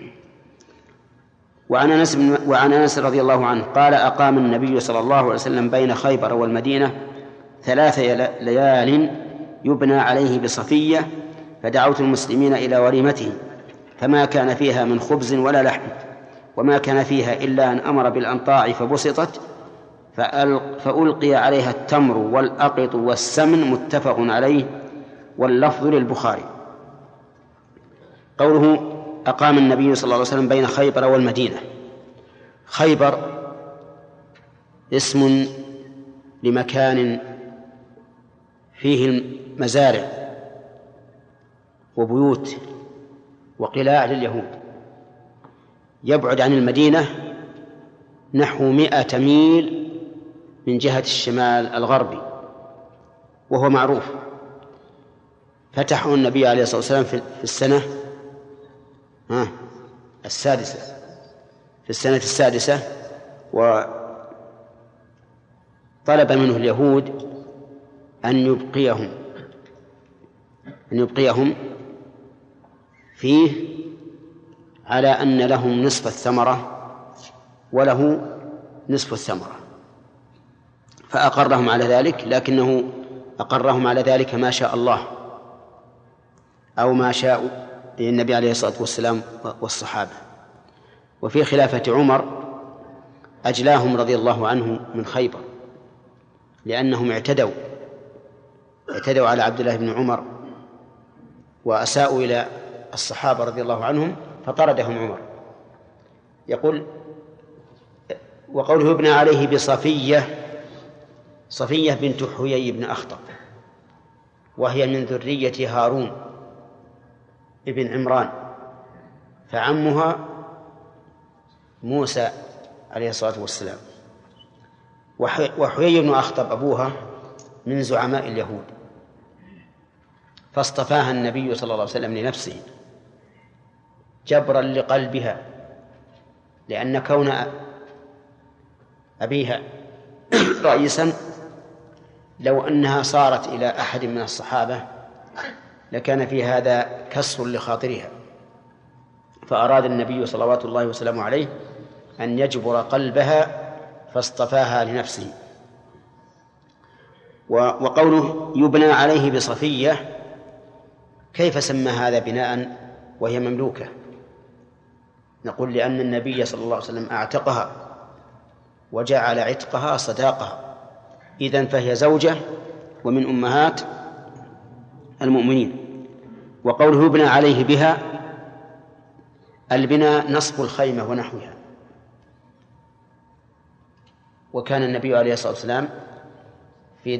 وعن أنس رضي الله عنه قال أقام النبي صلى الله عليه وسلم بين خيبر والمدينة 3 ليال يبنى عليه بصفية، فدعوت المسلمين إلى وليمته، فما كان فيها من خبز ولا لحم، وما كان فيها إلا أن أمر بالأنطاع فبسطت، فألقي عليها التمر والأقط والسمن، متفق عليه، واللفظ للبخاري. قوله أقام النبي صلى الله عليه وسلم بين خيبر والمدينة، خيبر اسم لمكان فيه المزارع وبيوت وقلاع لليهود، يبعد عن المدينة نحو 100 ميل من جهة الشمال الغربي، وهو معروف. فتحه النبي عليه الصلاة والسلام في السنة السادسة، وطلب منه اليهود أن يبقيهم فيه على أن لهم نصف الثمرة وله نصف الثمرة، فأقرهم على ذلك، لكنه أقرهم على ذلك ما شاء الله أو ما شاء النبي عليه الصلاة والسلام والصحابة. وفي خلافة عمر أجلاهم رضي الله عنه من خيبر، لأنهم اعتدوا على عبد الله بن عمر وأساءوا إلى الصحابة رضي الله عنهم فطردهم عمر. يقول: وقوله ابن عليه صفية بنت حيي بن أخطب، وهي من ذرية هارون ابن عمران، فعمها موسى عليه الصلاة والسلام. وحيي بن أخطب أبوها من زعماء اليهود، فاصطفاها النبي صلى الله عليه وسلم لنفسه جبرا لقلبها، لأن كون أبيها رئيسا لو أنها صارت إلى أحد من الصحابة لكان في هذا كسر لخاطرها، فأراد النبي صلوات الله وسلامه عليه أن يجبر قلبها فاصطفاها لنفسه. وقوله يبنى عليه بصفية، كيف سمى هذا بناء وهي مملوكة؟ نقول لأن النبي صلى الله عليه وسلم أعتقها وجعل عتقها صداقها، إذن فهي زوجة ومن أمهات المؤمنين. وقوله يبنى عليه بها، البناء نصب الخيمة ونحوها، وكان النبي عليه الصلاة والسلام في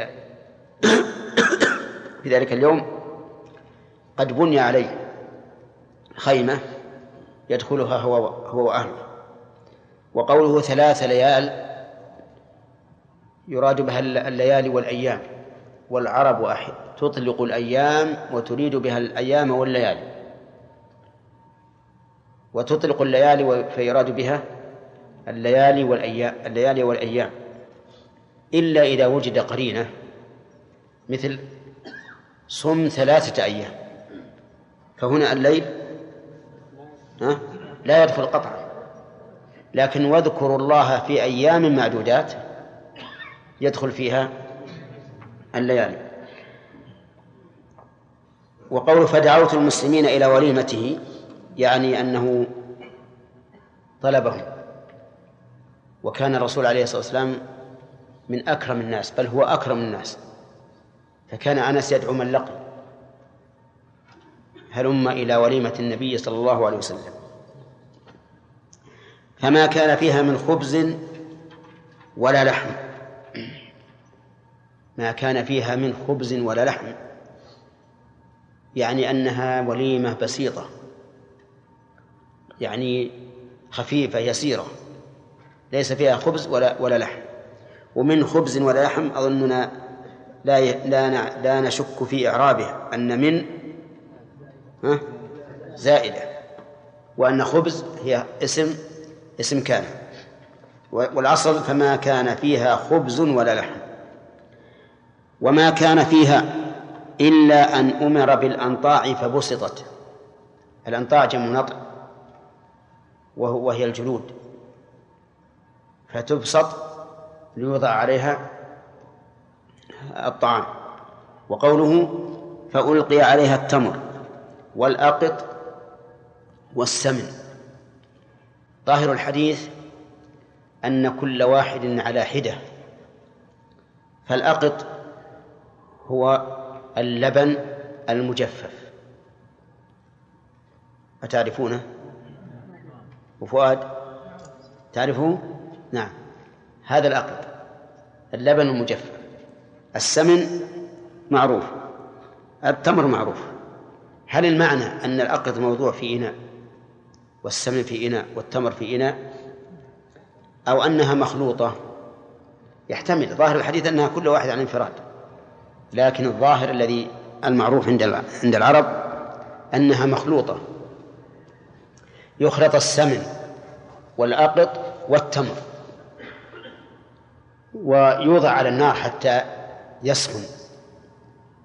ذلك اليوم قد بني عليه خيمة يدخلها هو وأهله. وقوله 3 ليال يراد بها الليالي والأيام، والعرب تطلق الأيام وتريد بها الأيام والليالي، وتطلق الليالي فيراد بها الليالي والأيام إلا إذا وجد قرينة، مثل صم 3 أيام، فهنا الليل لا يدخل قطعا، لكن واذكروا الله في أيام معدودات يدخل فيها الليالي. وقول فدعوت المسلمين إلى وليمته، يعني أنه طلبهم، وكان الرسول عليه الصلاة والسلام من أكرم الناس، بل هو أكرم الناس، فكان أنس يدعو من لقي: هلم إلى وليمة النبي صلى الله عليه وسلم. فما كان فيها من خبز ولا لحم، ما كان فيها من خبز ولا لحم، يعني أنها وليمة بسيطة، يعني خفيفة يسيرة، ليس فيها خبز ولا لحم. ومن خبز ولا لحم أظننا لا نشك في إعرابه أن من زائدة، وأن خبز هي اسم كان، والأصل فما كان فيها خبز ولا لحم. وما كان فيها إلا أن أمر بالأنطاع فبسطت. الأنطاع جمع نطع، وهي الجلود، فتبسط ليوضع عليها الطعام. وقوله فألقي عليها التمر والأقط والسمن، ظاهر الحديث أن كل واحد على حدة، فالأقط هو اللبن المجفف، أتعرفونه؟ وفؤاد تعرفه؟ نعم، هذا الأقط اللبن المجفف. السمن معروف، التمر معروف. هل المعنى أن الأقط موضوع في إناء والسمن في إناء والتمر في إناء، أو أنها مخلوطة؟ يحتمل، ظاهر الحديث أنها كل واحد عن انفراد، لكن الظاهر الذي المعروف عند العرب أنها مخلوطة، يخلط السمن والأقط والتمر ويوضع على النار حتى يسخن،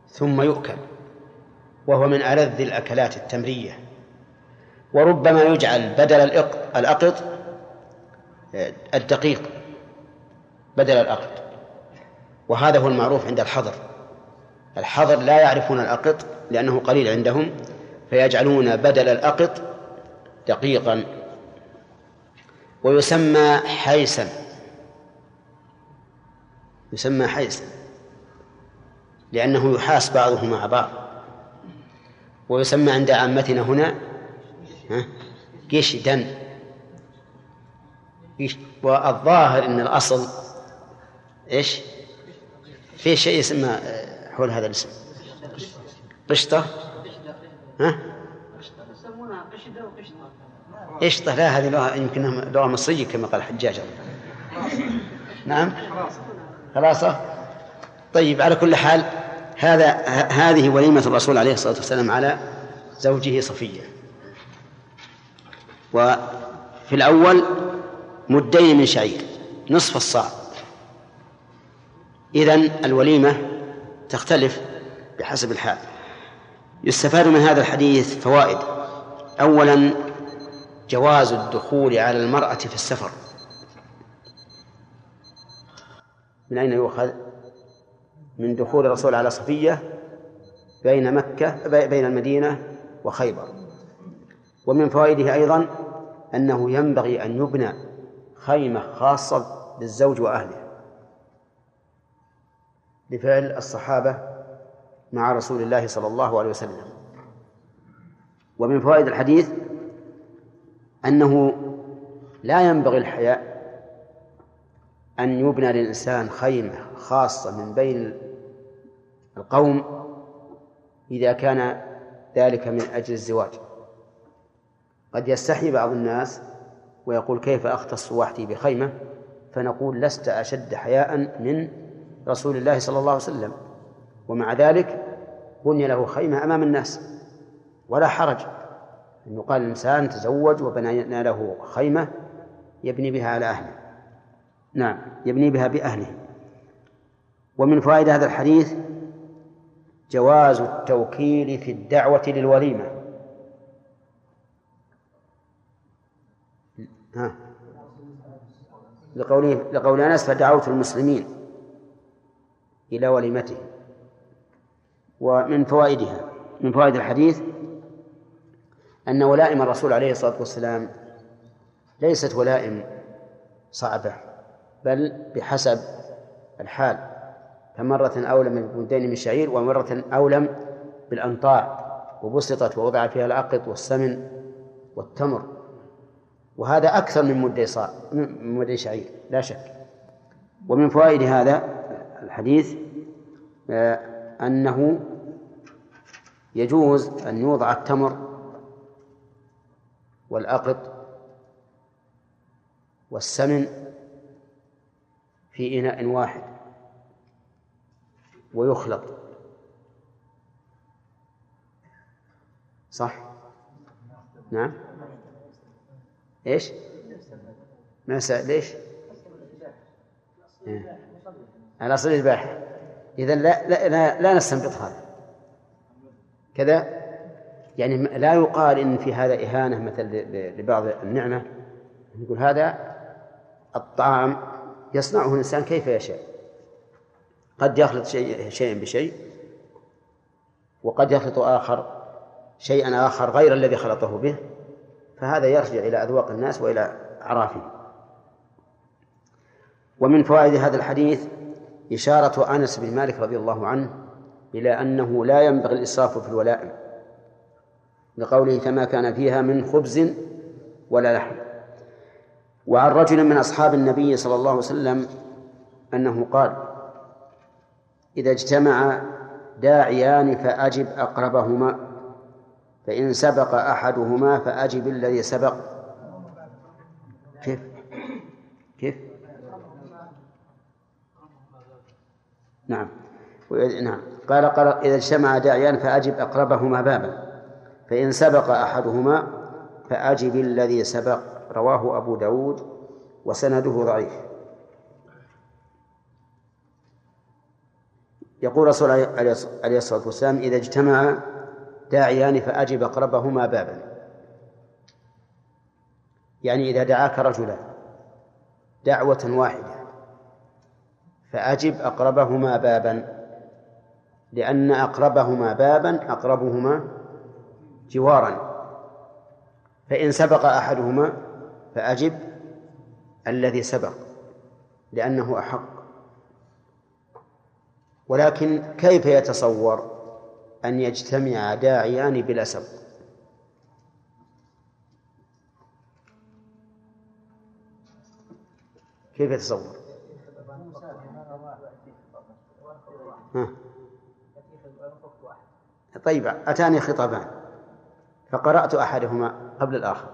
ثم يؤكل، وهو من ألذ الأكلات التمرية. وربما يجعل بدل الأقط الدقيق بدل الأقط، وهذا هو المعروف عند الحضر لا يعرفون الأقط لأنه قليل عندهم، فيجعلون بدل الأقط دقيقا، ويسمى حيسا، يسمى حيسا لأنه يحاس بعضه مع بعض. ويسمى عند عامتنا هنا قشدا. والظاهر أن الأصل إيش؟ في شيء يسمى حول هذا الاسم قشطة. قشطة لا، هذه لغة يمكنها لغة مصرية كما قال الحجاج. نعم خلاصة. طيب على كل حال هذه وليمة الرسول عليه الصلاة والسلام على زوجه صفية. وفي الأول مدين من شعير نصف الصاع. إذن الوليمة تختلف بحسب الحال. يستفاد من هذا الحديث فوائد. أولا جواز الدخول على المرأة في السفر. من أين يؤخذ؟ من دخول الرسول على صفية بين المدينة وخيبر. ومن فوائده أيضا أنه ينبغي أن يبنى خيمة خاصة للزوج وأهله لفعل الصحابة مع رسول الله صلى الله عليه وسلم. ومن فوائد الحديث أنه لا ينبغي الحياء أن يبنى للإنسان خيمة خاصة من بين القوم إذا كان ذلك من أجل الزواج. قد يستحي بعض الناس ويقول كيف أختص وحدي بخيمة، فنقول لست أشد حياء من رسول الله صلى الله عليه وسلم، ومع ذلك بني له خيمة أمام الناس ولا حرج أن يقال الإنسان تزوج وبنينا له خيمة يبني بها على أهله. نعم يبني بها بأهله. ومن فوائد هذا الحديث جواز التوكيل في الدعوة للوليمة. لقول أنس فدعوت المسلمين إلى وليمته. ومن فوائدها من فوائد الحديث أن ولائم الرسول عليه الصلاة والسلام ليست ولائم صعبة، بل بحسب الحال، فمرة أولم ببندين من شعير ومرة أولم بالأنطاع وبسطت ووضع فيها العقد والسمن والتمر، وهذا أكثر من مدي شعير لا شك. ومن فوائد هذا الحديث أنه يجوز أن يوضع التمر والعقد والسمن في إناء واحد ويخلط، صح؟ نعم. إيش؟ ما ليش؟ على أصل الإباحة. إذن لا نستنبط هذا كذا، يعني لا يقال إن في هذا إهانة مثل لبعض النعمة، نقول هذا الطعام يصنعه الإنسان كيف يشاء، قد يخلط شيئا بشيء، وقد يخلط شيئا آخر غير الذي خلطه به، فهذا يرجع إلى أذواق الناس وإلى أعرافهم. ومن فوائد هذا الحديث إشارة أنس بن مالك رضي الله عنه إلى أنه لا ينبغي الإسراف في الولائم، لقوله فما كان فيها من خبز ولا لحم. وعن رجل من أصحاب النبي صلى الله عليه وسلم أنه قال إذا اجتمع داعيان فأجب أقربهما، فإن سبق أحدهما فأجب الذي سبق. كيف؟ نعم قال إذا اجتمع داعيان فأجب أقربهما بابا، فإن سبق أحدهما فأجب الذي سبق. رواه أبو داود وسنده ضعيف. يقول الرسول عليه الصلاة والسلام: إذا اجتمع داعيان فأجب أقربهما بابا. يعني إذا دعاك رجلان دعوة واحدة فأجب أقربهما بابا، لأن أقربهما بابا أقربهما جوارا. فإن سبق أحدهما فأجب الذي سبق لأنه أحق. ولكن كيف يتصور أن يجتمع داعيان بلا سبق؟ كيف يتصور؟ طيب، أتاني خطابان فقرأت أحدهما قبل الآخر.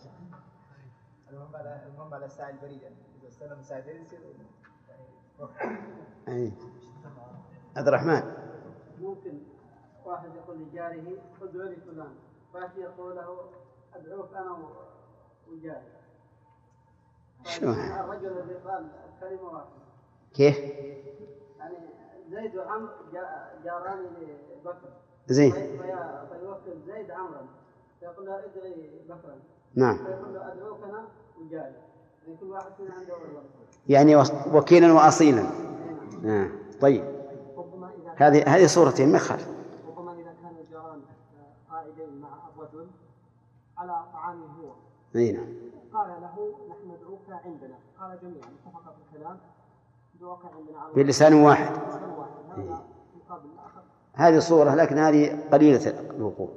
المهم على الساعة البريدة إذا استلم ساعتين يصير أي عبد الرحمن. ممكن واحد يقول لجاره ادعو لي فلان، فاتي يقول له ادعوك انا وجاري. الرجل الذي قال الكلمه واحده كيف؟ يعني زيد وعمر جاران لبكر، زين، فيوكل زيد عمرا فيقول له ادعي بكرا. نعم، فيقول له ادعوك انا وجاري، يعني كل واحد فينا عنده يعني وكيلا واصيلا. طيب، هذه صورتين ما يخالف. ربما اذا كان الجيران قائدين مع الرجل على طعامه هو، قال له نحن ندعوك عندنا، قال جميعا اتفق في الكلام ندعوك عندنا على بلسان واحد. هذا مقابل الاخر. هذه صورة، لكن هذه قليلة الوقوع.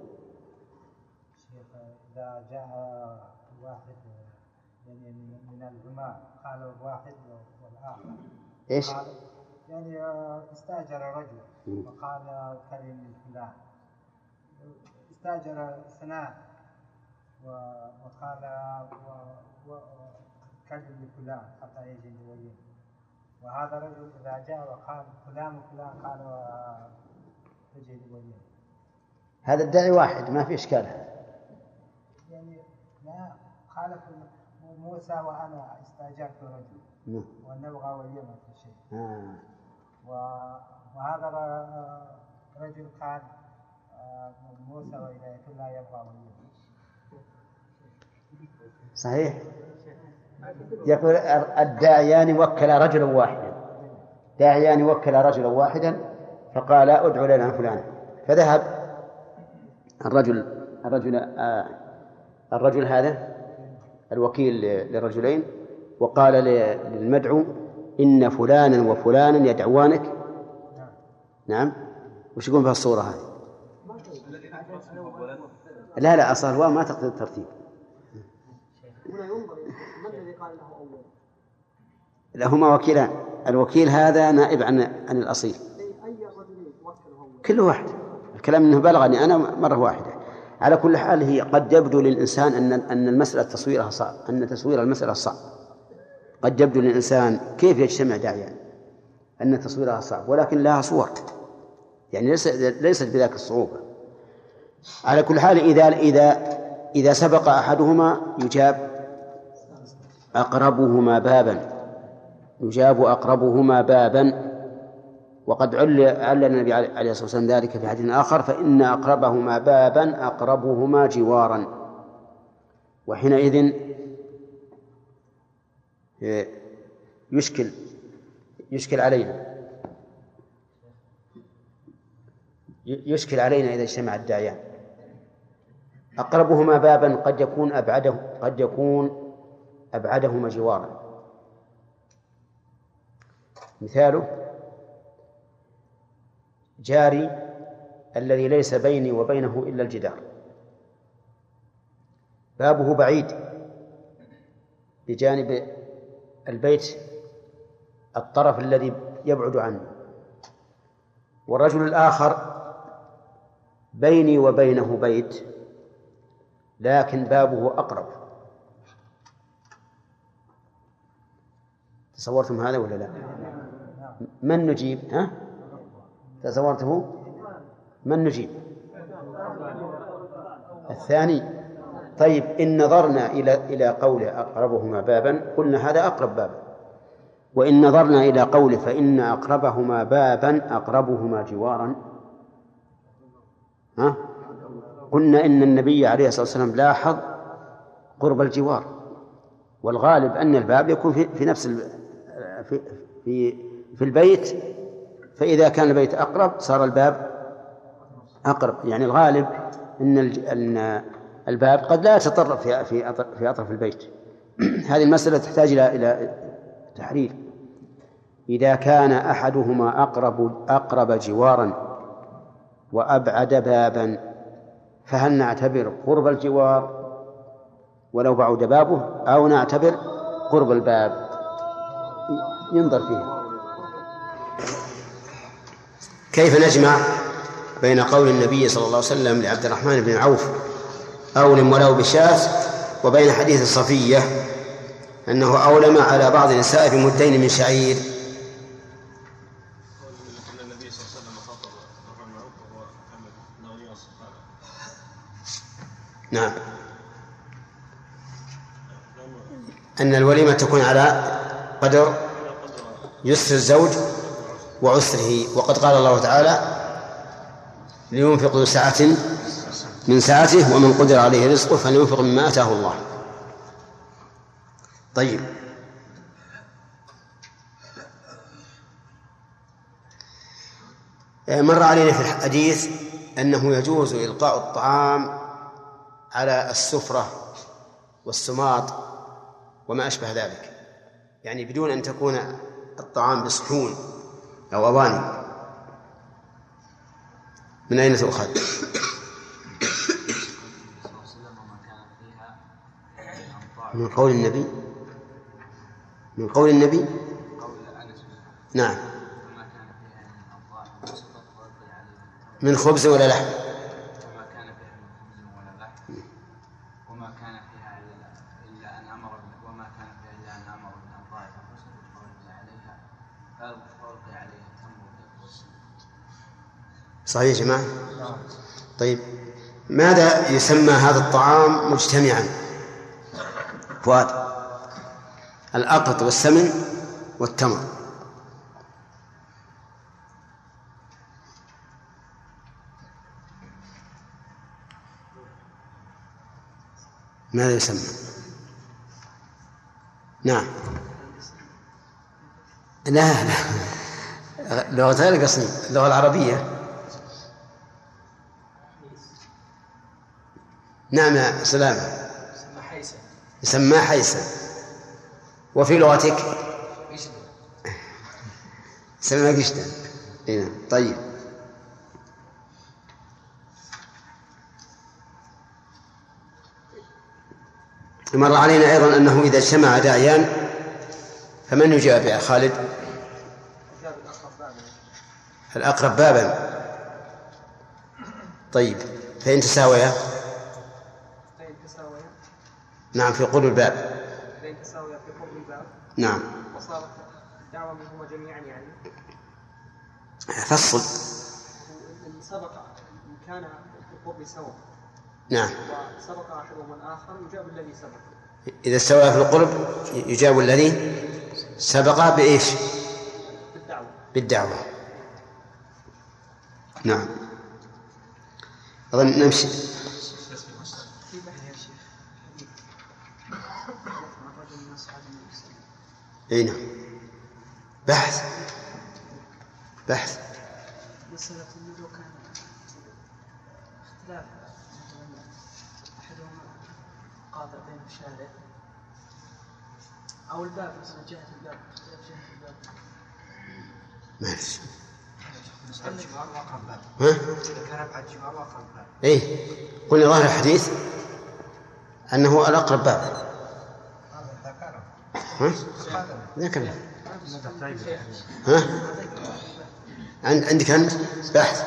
إذا جاء واحد يعني من العلماء قال واحد والآخر إيش؟ يعني استأجر رجل وقال كلم فلان، استأجر سناء وقال كلم فلان حتى يجي الولي، وهذا رجل إذا جاء وقال فلان وفلان قال يجي الولي. هذا الداعي واحد ما في إشكال. يعني لا، قال موسى وأنا استأجرت رجل ونبغى ولي ما في شيء. وهذا رجل قال موسى وإلهي لا يبغى ولي. صحيح. يقول الداعيان وكل رجلا واحدا، داعيان وكل رجلا واحدا فقال ادعو لنا فلانا، فذهب الرجل هذا الوكيل للرجلين وقال للمدعو إن فلانا وفلانا يدعوانك. نعم، وش يقول في الصورة هذه؟ لا أصل هو ما تقتضي الترتيب. لهما وكيلان، الوكيل هذا نائب عن الأصيل. كل واحد، الكلام أنه بلغني أنا مرة واحدة. على كل حال هي قد يبدو للإنسان أن المسألة تصويرها صعب، أن تصوير المسألة صعب. قد يبدو للإنسان كيف يجتمع داعيان أن تصويرها صعب، ولكن لها صور، يعني ليست بذاك الصعوبة. على كل حال إذا سبق أحدهما يجاب أقربهما بابا، يجاب أقربهما بابا. وقد علّل النبي عليه الصلاة والسلام ذلك في حديث آخر: فإن أقربهما بابا أقربهما جوارا. وحينئذ يشكل علينا إذا اجتمع الداعيان. أقربهما بابا قد يكون أبعدهما جوارا. مثاله جاري الذي ليس بيني وبينه إلا الجدار، بابه بعيد بجانب البيت الطرف الذي يبعد عنه، والرجل الآخر بيني وبينه بيت لكن بابه أقرب. تصورتم هذا ولا لا؟ من نجيب؟ تصورته؟ من نجيب؟ الثاني. طيب، إن نظرنا إلى قوله أقربهما بابا قلنا هذا أقرب بابا، وإن نظرنا إلى قوله فإن أقربهما بابا أقربهما جوارا، قلنا إن النبي عليه الصلاة والسلام لاحظ قرب الجوار، والغالب أن الباب يكون في نفس في البيت، فإذا كان البيت أقرب صار الباب أقرب. يعني الغالب أن الباب قد لا يتطرق في أطرف البيت. هذه المسألة تحتاج إلى تحرير. إذا كان أحدهما أقرب جوارا وأبعد بابا، فهل نعتبر قرب الجوار ولو بعد بابه، أو نعتبر قرب الباب؟ ينظر فيه. كيف نجمع بين قول النبي صلى الله عليه وسلم لعبد الرحمن بن عوف أولم ولو بشاة، وبين حديث صفية أنه أولم على بعض النساء بمدين من شعير؟ نعم، أن الوليمة تكون على قدر يسر الزوج وعسره، وقد قال الله تعالى لينفق ذو سعة من سعته ومن قدر عليه رزقه فلينفق مما آتاه الله. طيب، مر علينا في الحديث أنه يجوز إلقاء الطعام على السفرة والسماط وما أشبه ذلك، يعني بدون أن تكون الطعام بصحون أو أواني. من أين تؤخذ؟ من قول النبي، من قول النبي. نعم، من خبز ولا لحم، وما كان فيها إلا أن أمر، وما كان فيها إلا أن أمر من الطائفة فألقي عليها فألقي عليها التمر والسم. صحيح يا جماعة؟ طيب، ماذا يسمى هذا الطعام مجتمعا؟ فؤاد. الأقط والسمن والتمر. ماذا يسمى؟ نعم، لا لغة غير القصيم، اللغة العربية. نعم يا سلام، يسمى حيسة. وفي لغتك يسمى قشطة. طيب، مر علينا أيضا أنه إذا اجتمع داعيان فمن يجاب يا خالد؟ الأقرب بابا. طيب، فإن تساويا؟ نعم، في قرب الباب. فإن تساويا في قرب الباب. نعم. وصارت الدعوة منهما جميعا يعني. فصل. إن سبق إن كان في القرب سواء. نعم. وسبق أحدهما الآخر يجاب الذي سبق. إذا استوى في القرب يجاب الذي سبق بإيش؟ بالدعوة. نعم. أظن نمشي. أي نعم. بحث مسألة لو كان اختلاف أحدهما قاطع بين الشارع أو الباب، مثلا جهة الباب اختلاف جهة الباب. ماشي. إيه، قلنا ظاهر الحديث أنه الأقرب باب. ذكر. عندك أنت بحث؟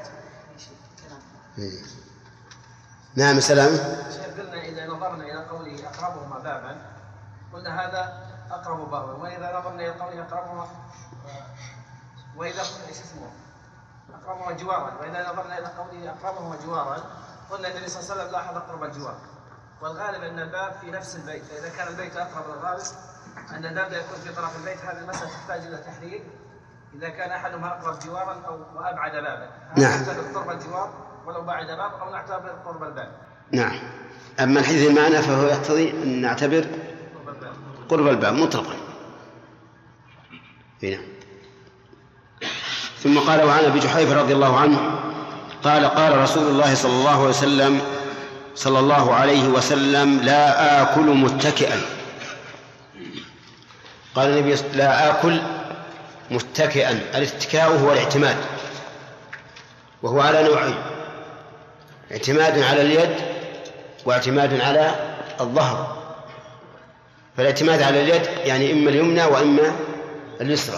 نعم سلام. قلنا إذا نظرنا إلى قوله أقربهما بابا قلنا هذا أقرب بابا، وإذا نظرنا إلى قوله أقربهما وإذا إيش اسمه أقربهما جوارا، وإذا نظرنا إلى قوله أقربهما جوارا قلنا النبي صلى الله عليه وسلم لاحظ أقرب الجوار، والغالب أن الباب في نفس البيت، فإذا كان البيت أقرب للغالب أن الباب يكون في طرف البيت، هذه المسألة تحتاج إلى تحرير إذا كان أحدهما أقرب جوارا أو وأبعد بابا. نعم. نعتبر قرب الجوار ولو بعد باب، أو نعتبر قرب الباب. نعم. أما الحديث المعنى فهو يقتضي أن نعتبر قرب الباب مطلقا. هنا. ثم قال: وعن أبي جحيفة رضي الله عنه قال: قال رسول الله صلى الله عليه وسلم: لا آكل متكئا. قال النبي: لا آكل متكئا. الاتكاء هو الاعتماد، وهو على نوعين: اعتماد على اليد واعتماد على الظهر. فالاعتماد على اليد يعني إما اليمنى وإما اليسرى،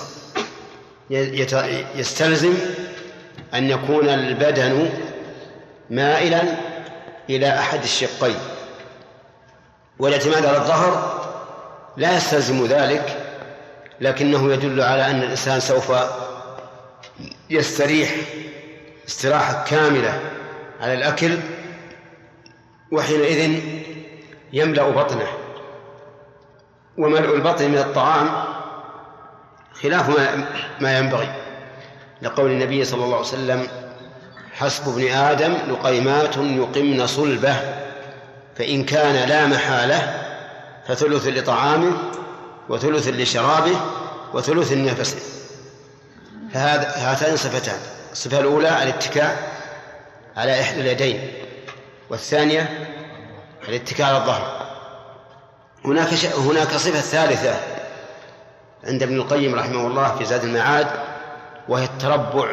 يستلزم أن يكون البدن مائلا إلى أحد الشقين. والاعتماد على الظهر لا يستلزم ذلك، لكنه يدل على أن الإنسان سوف يستريح استراحة كاملة على الأكل، وحينئذ يملأ بطنه. وملء البطن من الطعام خلاف ما ينبغي، لقول النبي صلى الله عليه وسلم: حسب ابن آدم لقيمات يقمن صلبه، فإن كان لا محالة فثلث لطعامه وثلث لشرابه وثلث لنفسه. فهاتان صفتان: الصفة الأولى الاتكاء على إحدى اليدين، والثانية الاتكاء على الظهر. هناك صفة ثالثة عند ابن القيم رحمه الله في زاد المعاد، وهي التربع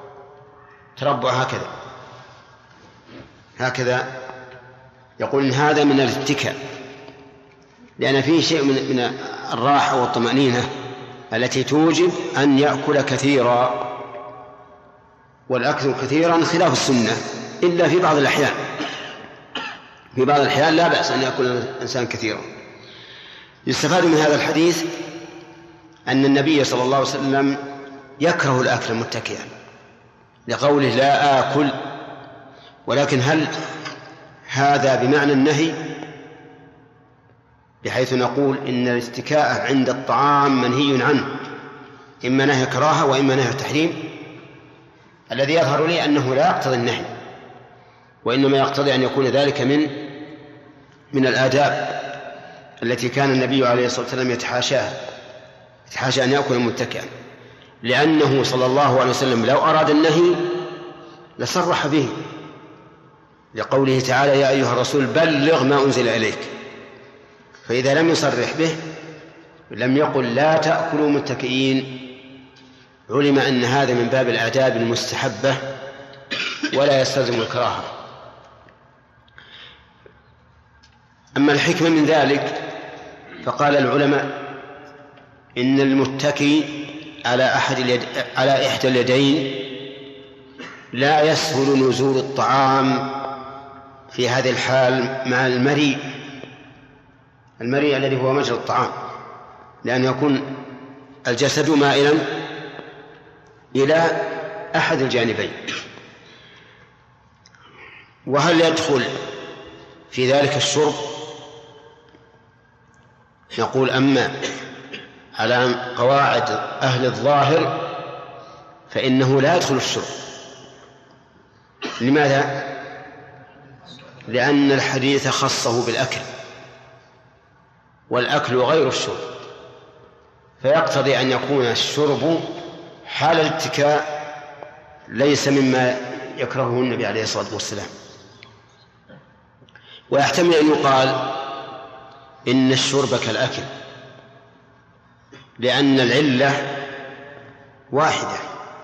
هكذا يقول إن هذا من الاتكاء، لأن فيه شيء من الراحة والطمأنينة التي توجب أن يأكل كثيرا. والأكل كثيرا خلاف السنة إلا في بعض الأحيان. في بعض الأحيان لا بأس أن يأكل الإنسان كثيرا. يستفاد من هذا الحديث أن النبي صلى الله عليه وسلم يكره الأكل متكئا، لقوله: لا آكل. ولكن هل هذا بمعنى النهي، بحيث نقول إن الاستكاء عند الطعام منهي عنه، إما نهي كراهة وإما نهي تحريم؟ الذي يظهر لي أنه لا يقتضي النهي، وإنما يقتضي أن يكون ذلك من الآداب التي كان النبي عليه الصلاة والسلام يتحاشى أن يأكل متكئا، لأنه صلى الله عليه وسلم لو أراد النهي لصرح به، لقوله تعالى: يا أيها الرسول بلغ ما أنزل إليك. فإذا لم يصرح به، لم يقل لا تأكلوا متكئين، علم أن هذا من باب الآداب المستحبة ولا يستلزم الكراهة. أما الحكمة من ذلك فقال العلماء إن المتكي على إحدى اليدين لا يسهل نزول الطعام في هذه الحال مع المريء الذي هو مجرى الطعام، لأن يكون الجسد مائلا إلى أحد الجانبين. وهل يدخل في ذلك الشرب؟ نقول: أما على قواعد أهل الظاهر فإنه لا يدخل الشرب. لماذا؟ لأن الحديث خصه بالأكل، والأكل غير الشرب، فيقتضي أن يكون الشرب حال الاتكاء ليس مما يكرهه النبي عليه الصلاة والسلام. ويحتمل أن يقال إن الشرب كالأكل، لأن العلة واحدة،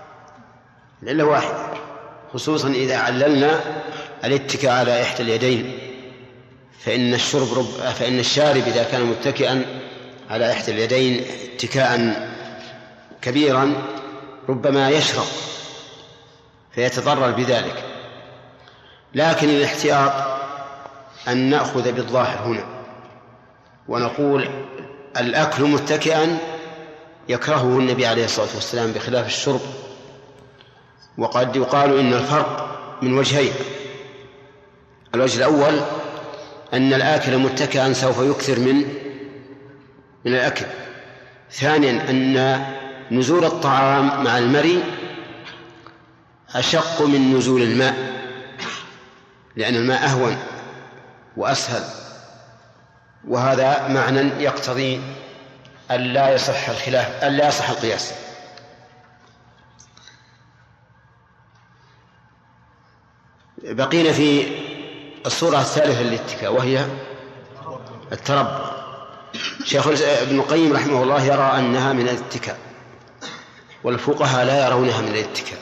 خصوصا إذا عللنا الاتكاء على إحدى اليدين، فإن الشارب إذا كان متكئا على إحدى اليدين اتكاء كبيرا ربما يشرب فيتضرر بذلك. لكن الاحتياط أن نأخذ بالظاهر هنا ونقول الأكل متكئا يكرهه النبي عليه الصلاة والسلام بخلاف الشرب. وقد يقال إن الفرق من وجهين: الوجه الأول أن الآكل متكئا سوف يكثر من الأكل. ثانيا أن نزول الطعام مع المري أشق من نزول الماء، لأن الماء أهون وأسهل، وهذا معنى يقتضي ألا يصح الخلاف، ألا يصح القياس. بقينا في الصورة الثالثة للاتكاء وهي التربع. شيخ ابن القيم رحمه الله يرى أنها من الاتكاء، والفقهاء لا يرونها من الاتكاء،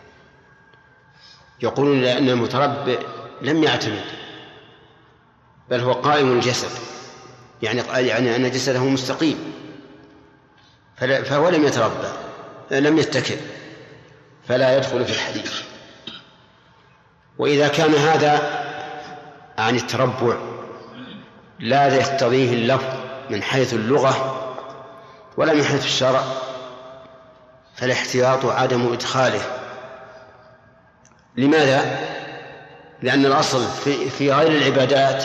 يقولون لأن المتربع لم يعتمد بل هو قائم الجسد، يعني أن جسده مستقيم، فهو لم يتربع، لم يتكئ، فلا يدخل في الحديث. وإذا كان هذا عن التربع لا يقتضيه اللفظ من حيث اللغة ولا من حيث الشرع، فالاحتياط عدم إدخاله. لماذا؟ لأن الأصل في غير العبادات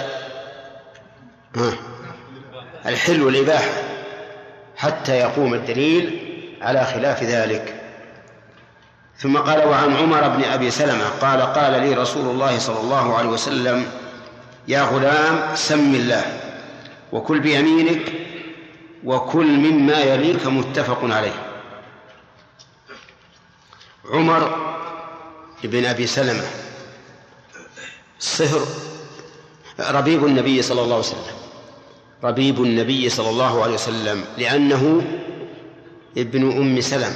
الحل والإباحة حتى يقوم الدليل على خلاف ذلك. ثم قال: وعن عمر بن أبي سلمة قال: قال لي رسول الله صلى الله عليه وسلم: يا غلام سم الله وكل بيمينك وكل مما يليك. متفق عليه. عمر بن أبي سلمة صهر ربيب النبي صلى الله عليه وسلم، ربيب النبي صلى الله عليه وسلم، لأنه ابن أم سلمة،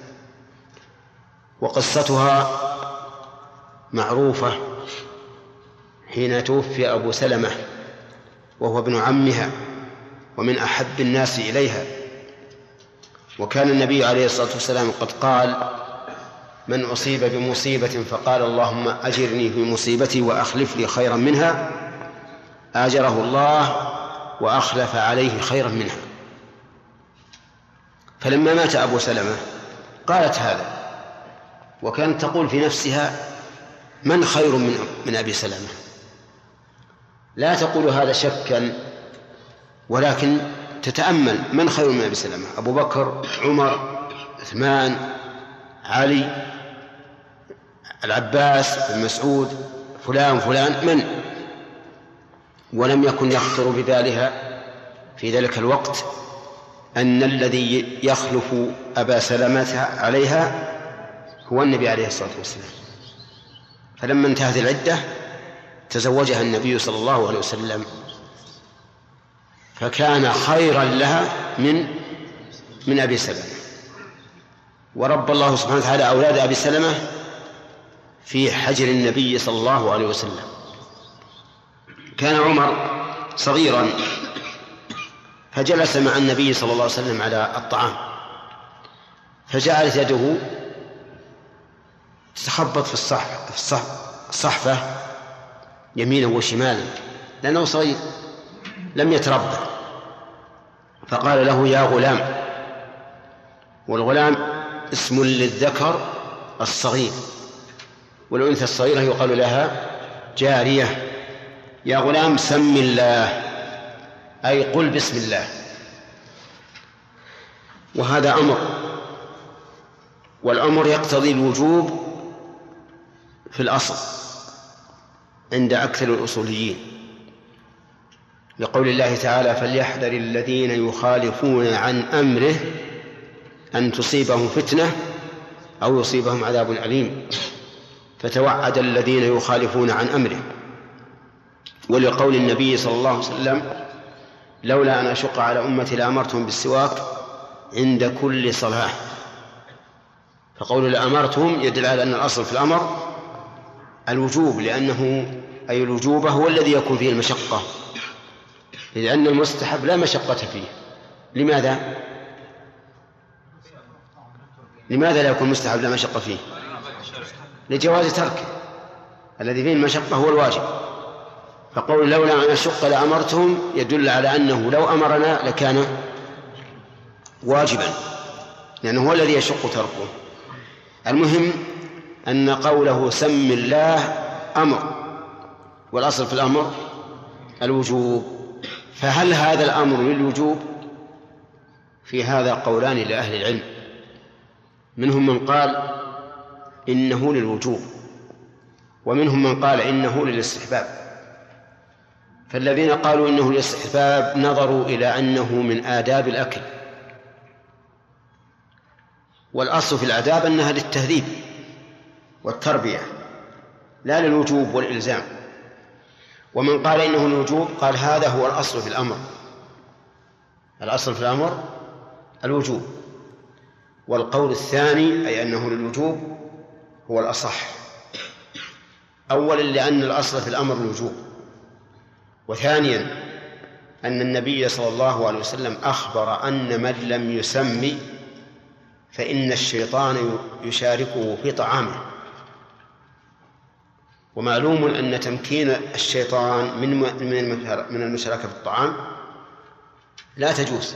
وقصتها معروفة. حين توفي أبو سلمة وهو ابن عمها ومن أحب الناس إليها، وكان النبي عليه الصلاة والسلام قد قال: من أصيب بمصيبة فقال اللهم أجرني في مصيبتي وأخلف لي خيرا منها، آجره الله وأخلف عليه خيرا منها. فلما مات أبو سلمة قالت هذا، وكانت تقول في نفسها: من خير من أبي سلمة؟ لا تقول هذا شكا، ولكن تتأمل: من خير من أبي سلمة؟ أبو بكر، عمر، عثمان، علي، العباس، المسعود، فلان من؟ ولم يكن يخطر ببالها في ذلك الوقت أن الذي يخلف أبا سلمة عليها هو النبي عليه الصلاة والسلام. فلما انتهت العدة تزوجها النبي صلى الله عليه وسلم، فكان خيرا لها من أبي سلمة. ورب الله سبحانه وتعالى أولاد أبي سلمة في حجر النبي صلى الله عليه وسلم. كان عمر صغيرا فجلس مع النبي صلى الله عليه وسلم على الطعام، فجعلت يده تتخبط في الصحفة يمينا وشمالا، لأنه صغير لم يتربى. فقال له: يا غلام. والغلام اسم للذكر الصغير، والأنثى الصغيرة يقال لها جارية. يا غلام سم الله، أي قل بسم الله. وهذا أمر، والأمر يقتضي الوجوب في الأصل عند أكثر الأصوليين، لقول الله تعالى: فليحذر الذين يخالفون عن أمره أن تصيبهم فتنة أو يصيبهم عذاب أليم. فتوعد الذين يخالفون عن أمره. ولقول النبي صلى الله عليه وسلم: لولا أن أشق على أمتي لأمرتهم بالسواك عند كل صلاة. فقول لأمرتهم يدل على أن الأصل في الأمر الوجوب، لأنه أي الوجوب هو الذي يكون فيه المشقة، لأن المستحب لا مشقة فيه. لماذا لا يكون مستحب لا مشقة فيه؟ لجواز تركه، الذي فيه المشقة هو الواجب. فقول لولا أن أشق لأمرتهم يدل على أنه لو أمرنا لكان واجبا، لأنه هو الذي يشق تركه. المهم أن قوله سم الله أمر، والأصل في الأمر الوجوب. فهل هذا الأمر للوجوب في هذا قولان لأهل العلم، منهم من قال إنه للوجوب، ومنهم من قال إنه للاستحباب. فالذين قالوا إنه للاستحباب نظروا إلى أنه من آداب الأكل، والأصل في الآداب أنها للتهذيب والتربية لا للوجوب والإلزام. ومن قال إنه الوجوب قال هذا هو الأصل في الأمر، الأصل في الأمر الوجوب، والقول الثاني أي أنه للوجوب هو الأصح. أولا لأن الأصل في الأمر الوجوب، وثانيا أن النبي صلى الله عليه وسلم أخبر أن من لم يسمي فإن الشيطان يشاركه في طعامه، ومعلوم أن تمكين الشيطان من المشاركة في الطعام لا تجوز.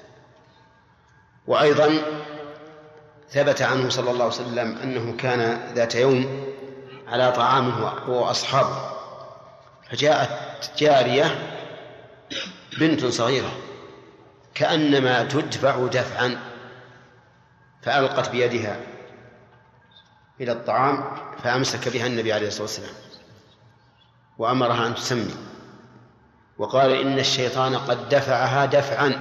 وأيضا ثبت عنه صلى الله عليه وسلم أنه كان ذات يوم على طعامه هو وأصحابه، فجاءت جارية بنت صغيرة كأنما تدفع دفعا، فألقت بيدها إلى الطعام فأمسك بها النبي عليه الصلاة والسلام وأمرها أن تسمي، وقال إن الشيطان قد دفعها دفعا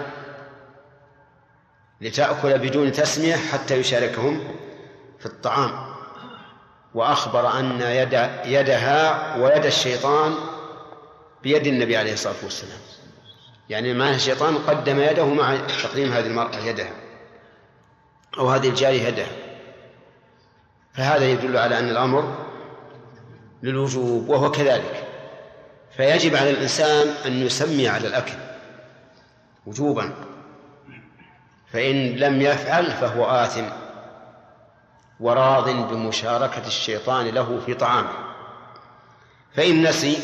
لتأكل بدون تسمية حتى يشاركهم في الطعام، وأخبر أن يدها ويد الشيطان بيد النبي عليه الصلاة والسلام، يعني ما الشيطان قدم يده مع تقديم هذه المرأة يدها أو هذه الجارية يدها. فهذا يدل على أن الأمر للوجوب، وهو كذلك. فيجب على الإنسان أن يسمي على الأكل وجوبا، فإن لم يفعل فهو آثم وراض بمشاركة الشيطان له في طعامه. فإن نسي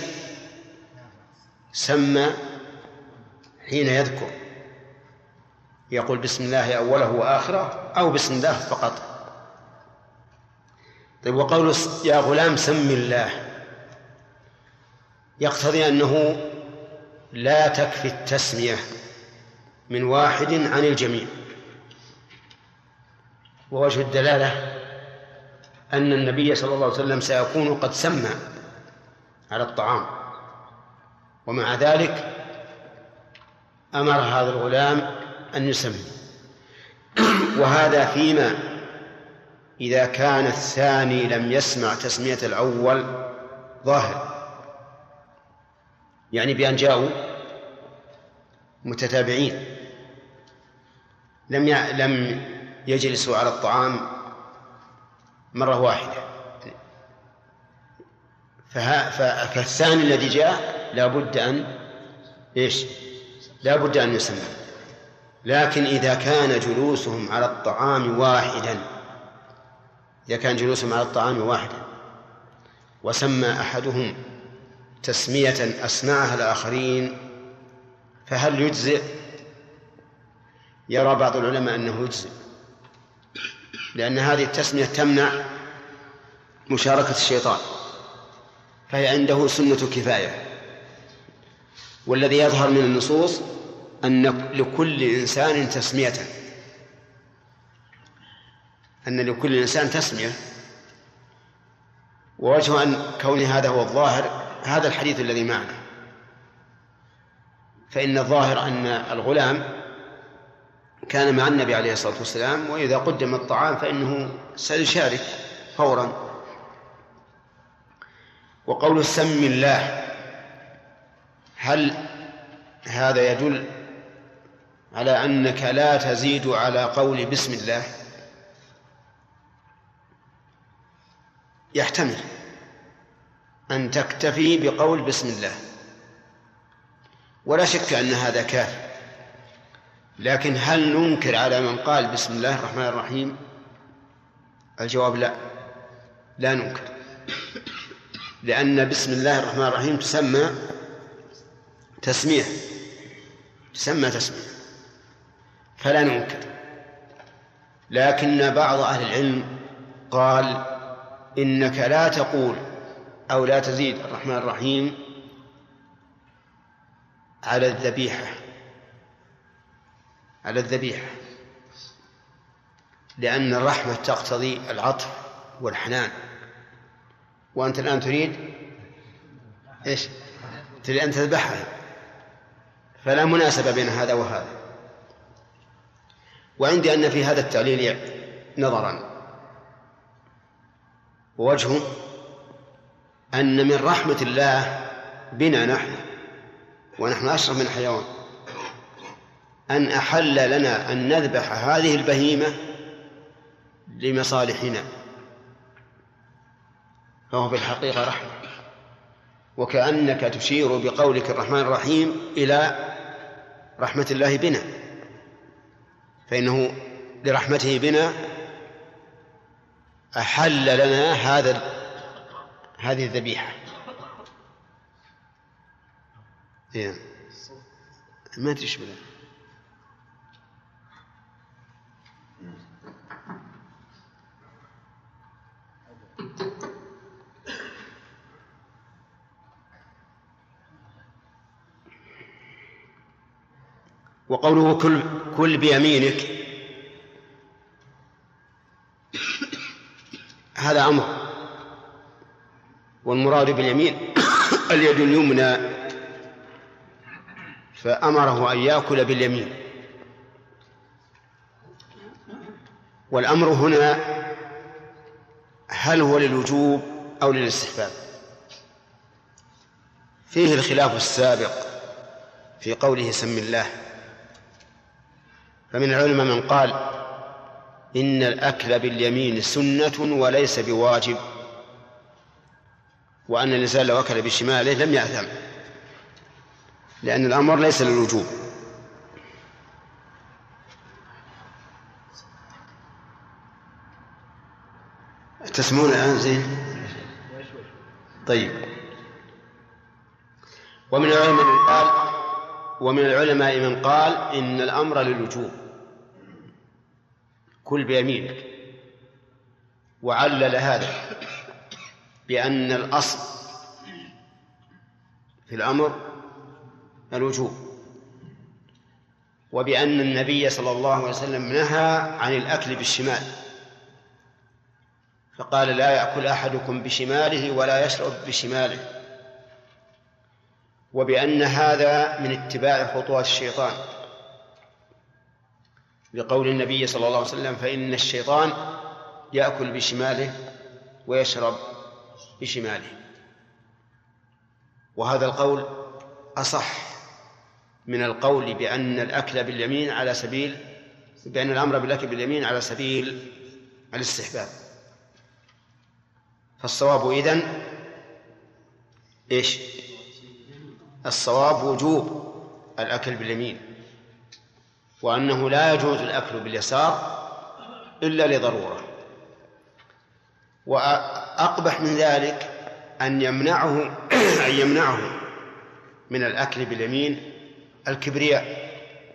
سمى حين يذكر، يقول بسم الله أوله وآخره أو بسم الله فقط. طيب، وقوله يا غلام سم الله يقتضي أنه لا تكفي التسمية من واحد عن الجميع، ووجه الدلالة أن النبي صلى الله عليه وسلم سيكون قد سمى على الطعام، ومع ذلك أمر هذا الغلام أن يسمي. وهذا فيما إذا كان الثاني لم يسمع تسمية الأول ظاهر، يعني بأن جاءوا متتابعين لم يجلسوا على الطعام مرة واحدة، فالثاني الذي جاء لا بد أن يسمى. لكن إذا كان جلوسهم على الطعام واحدا وسمى أحدهم تسمية أسمعها الآخرين فهل يجزئ؟ يرى بعض العلماء أنه يجزئ، لأن هذه التسمية تمنع مشاركة الشيطان، فهي عنده سنة كفاية. والذي يظهر من النصوص أن لكل إنسان تسمية، ووجه أن كون هذا هو الظاهر هذا الحديث الذي معنا، فإن الظاهر أن الغلام كان مع النبي عليه الصلاة والسلام، وإذا قدم الطعام فإنه سيشارك فورا. وقول سم الله، هل هذا يدل على أنك لا تزيد على قول بسم الله؟ يحتمل أن تكتفي بقول بسم الله، ولا شك أن هذا كافي. لكن هل ننكر على من قال بسم الله الرحمن الرحيم؟ الجواب لا ننكر، لأن بسم الله الرحمن الرحيم تسمى تسمية فلا ننكر. لكن بعض أهل العلم قال إنك لا تقول أو لا تزيد الرحمن الرحيم على الذبيحة، على الذبيحة، لأن الرحمة تقتضي العطف والحنان، وأنت الآن تريد إيش؟ تريد أن تذبحها، فلا مناسبة بين هذا وهذا. وعندي أن في هذا التعليل نظرا، ووجهه أن من رحمة الله بنا نحن ونحن أشرف من الحيوان أن أحل لنا أن نذبح هذه البهيمة لمصالحنا، فهو في الحقيقة رحمة، وكأنك تشير بقولك الرحمن الرحيم إلى رحمة الله بنا، فإنه لرحمته بنا أحل لنا هذه الذبيحة. ما تشبه وقوله كل بيمينك هذا أمر، والمراد باليمين اليد اليمنى، فأمره أن يأكل باليمين. والأمر هنا هل هو للوجوب أو للاستحباب؟ فيه الخلاف السابق في قوله سم الله، فمن العلماء من قال إن الأكل باليمين سنة وليس بواجب، وأن الإنسان لو أكل بشماله لم يأثم، لأن الأمر ليس للوجوب. تسمعون الآن زين؟ طيب. ومن العلماء من قال إن الأمر للوجوب، كل بيمينك، وعلل هذا بأن الأصل في الأمر الوجوب، وبأن النبي صلى الله عليه وسلم نهى عن الأكل بالشمال، فقال لا يأكل أحدكم بشماله ولا يشرب بشماله، وبأن هذا من اتباع خطوات الشيطان، لقول النبي صلى الله عليه وسلم فإن الشيطان يأكل بشماله ويشرب بشماله. وهذا القول أصح من القول بأن الأكل باليمين على سبيل، بأن الأمر بالأكل باليمين على سبيل الاستحباب. فالصواب إذن إيش؟ الصواب وجوب الأكل باليمين، وأنه لا يجوز الأكل باليسار إلا لضرورة. وأقبح من ذلك أن يمنعه من الأكل باليمين الكبرياء،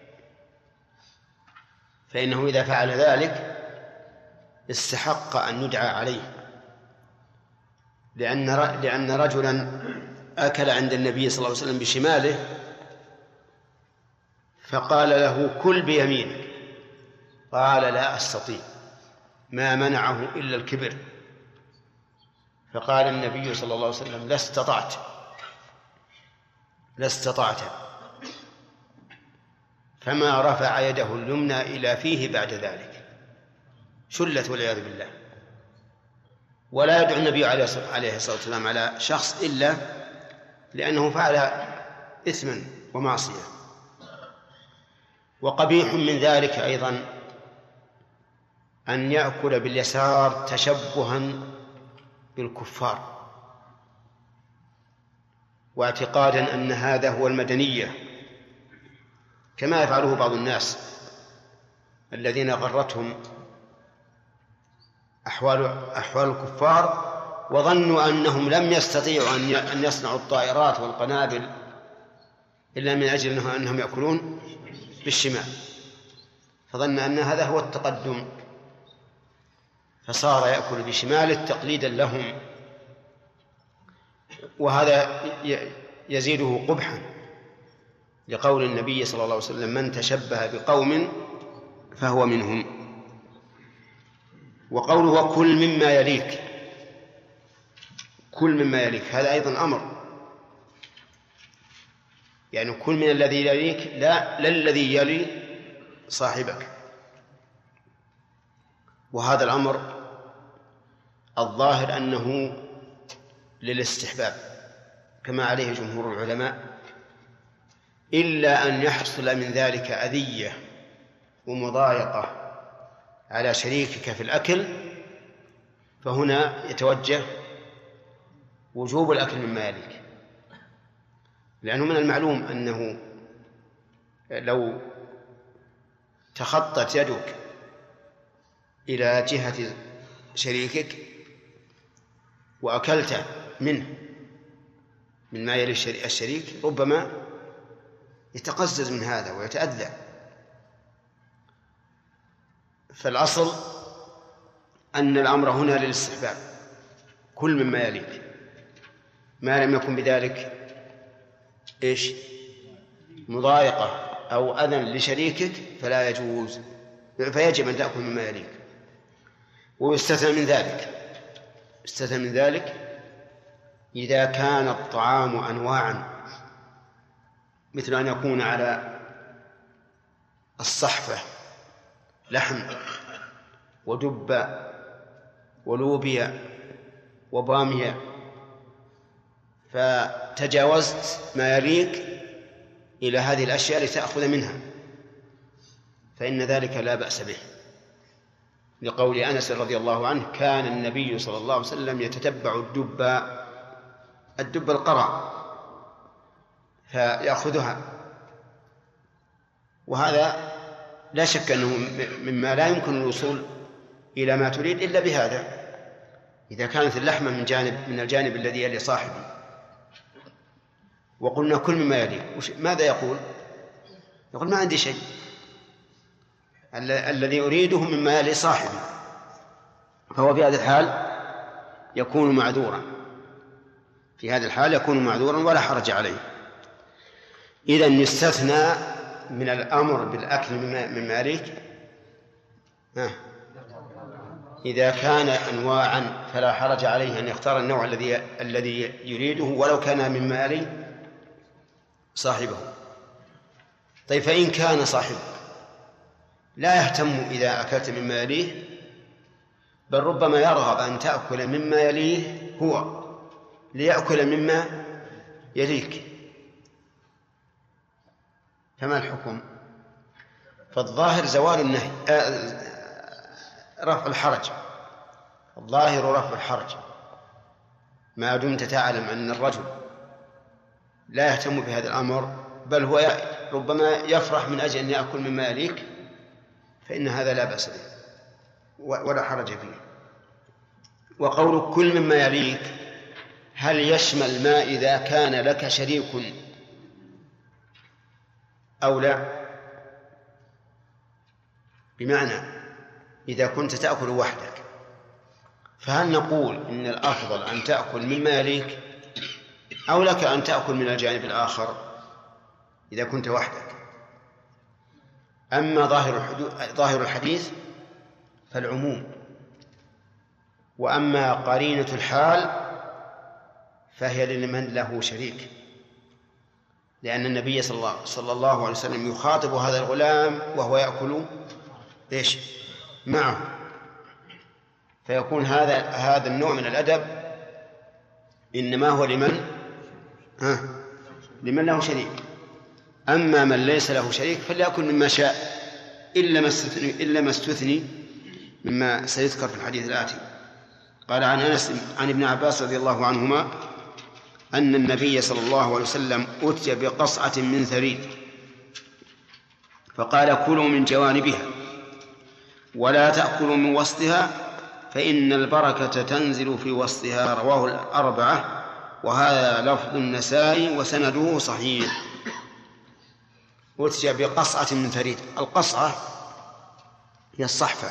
فإنه إذا فعل ذلك استحق أن يدعى عليه، لأن رجلا أكل عند النبي صلى الله عليه وسلم بشماله فقال له كل بيمينك، قال لا أستطيع، ما منعه إلا الكبر، فقال النبي صلى الله عليه وسلم لا استطعت، فما رفع يده اليمنى إلى فيه بعد ذلك، شلت والعياذ بالله. ولا يدعو النبي عليه الصلاة والسلام على شخص إلا لأنه فعل إثما ومعصية. وقبيح من ذلك أيضا أن يأكل باليسار تشبها بالكفار، واعتقادا أن هذا هو المدنية، كما يفعله بعض الناس الذين غرتهم أحوال الكفار، وظنوا أنهم لم يستطيعوا أن يصنعوا الطائرات والقنابل إلا من أجل أنهم يأكلون بالشمال، فظن أن هذا هو التقدم، فصار يأكل بشماله تقليدا لهم، وهذا يزيده قبحا، لقول النبي صلى الله عليه وسلم: من تشبه بقوم فهو منهم. وقوله كل مما يليك، كل مما يليك، هذا أيضا أمر، يعني كل من الذي يليك، لا الذي يلي صاحبك. وهذا الأمر الظاهر أنه للاستحباب كما عليه جمهور العلماء، إلا أن يحصل من ذلك أذية ومضايقة على شريكك في الأكل، فهنا يتوجه وجوب الأكل مما يليك، لأنه من المعلوم أنه لو تخطت يدك إلى جهة شريكك وأكلت منه من ما يلي الشريك، ربما يتقزز من هذا ويتأذى. فالأصل أن الأمر هنا للاستحباب، كل مما يليك، ما لم يكن بذلك مضايقة أو أذى لشريكك فلا يجوز، فيجب أن تأكل مما يليك. ويستثنى من ذلك إذا كان الطعام أنواعا، مثل أن يكون على الصحفة لحم ودب ولوبيا وبامية، فتجاوزت ما يليك إلى هذه الأشياء لتأخذ منها، فإن ذلك لا بأس به، لقول أنس رضي الله عنه: كان النبي صلى الله عليه وسلم يتتبع الدب القرع فيأخذها. وهذا لا شك أنه مما لا يمكن الوصول إلى ما تريد إلا بهذا، إذا كانت اللحمة من الجانب الذي يلي صاحبي. وقلنا كل مما يلي، ماذا يقول؟ يقول: ما عندي شيء، الذي أريده مما يلي صاحبي، فهو في هذا الحال يكون معذورا، في هذا الحال يكون معذورا ولا حرج عليه. إذن يستثنى من الأمر بالأكل مما يليك إذا كان أنواعا فلا حرج عليه أن يختار النوع الذي يريده ولو كان مما يلي صاحبه. طيب، فإن كان صاحبه لا يهتم إذا أكلت مما يليه، بل ربما يرغب أن تأكل مما يليه هو ليأكل مما يليك، فما الحكم؟ فالظاهر زوال النهي، رفع الحرج، الظاهر رفع الحرج، ما دمت تعلم أن الرجل لا يهتم بهذا الأمر، بل هو ربما يفرح من أجل أن يأكل مما يليك، فإن هذا لا بأس به ولا حرج فيه. وقول كل مما يليك هل يشمل ما إذا كان لك شريك أو لا؟ بمعنى إذا كنت تأكل وحدك، فهل نقول إن الأفضل أن تأكل مما يليك أو لك أن تأكل من الجانب الآخر إذا كنت وحدك؟ أما ظاهر الحديث فالعموم، وأما قرينة الحال فهي لمن له شريك، لأن النبي صلى الله عليه وسلم يخاطب هذا الغلام وهو يأكل معه، فيكون هذا النوع من الأدب إنما هو لمن له شريك. أما من ليس له شريك فليأكل مما شاء إلا ما استثني مما سيذكر في الحديث الآتي. قال عن أنس عن ابن عباس رضي الله عنهما أن النبي صلى الله عليه وسلم أتي بقصعة من ثريد فقال: كلوا من جوانبها ولا تأكلوا من وسطها فإن البركة تنزل في وسطها. رواه الأربعة، وهذا لفظ النسائي وسنده صحيح. أتي بقصعة من ثريد، القصعة هي الصحفة،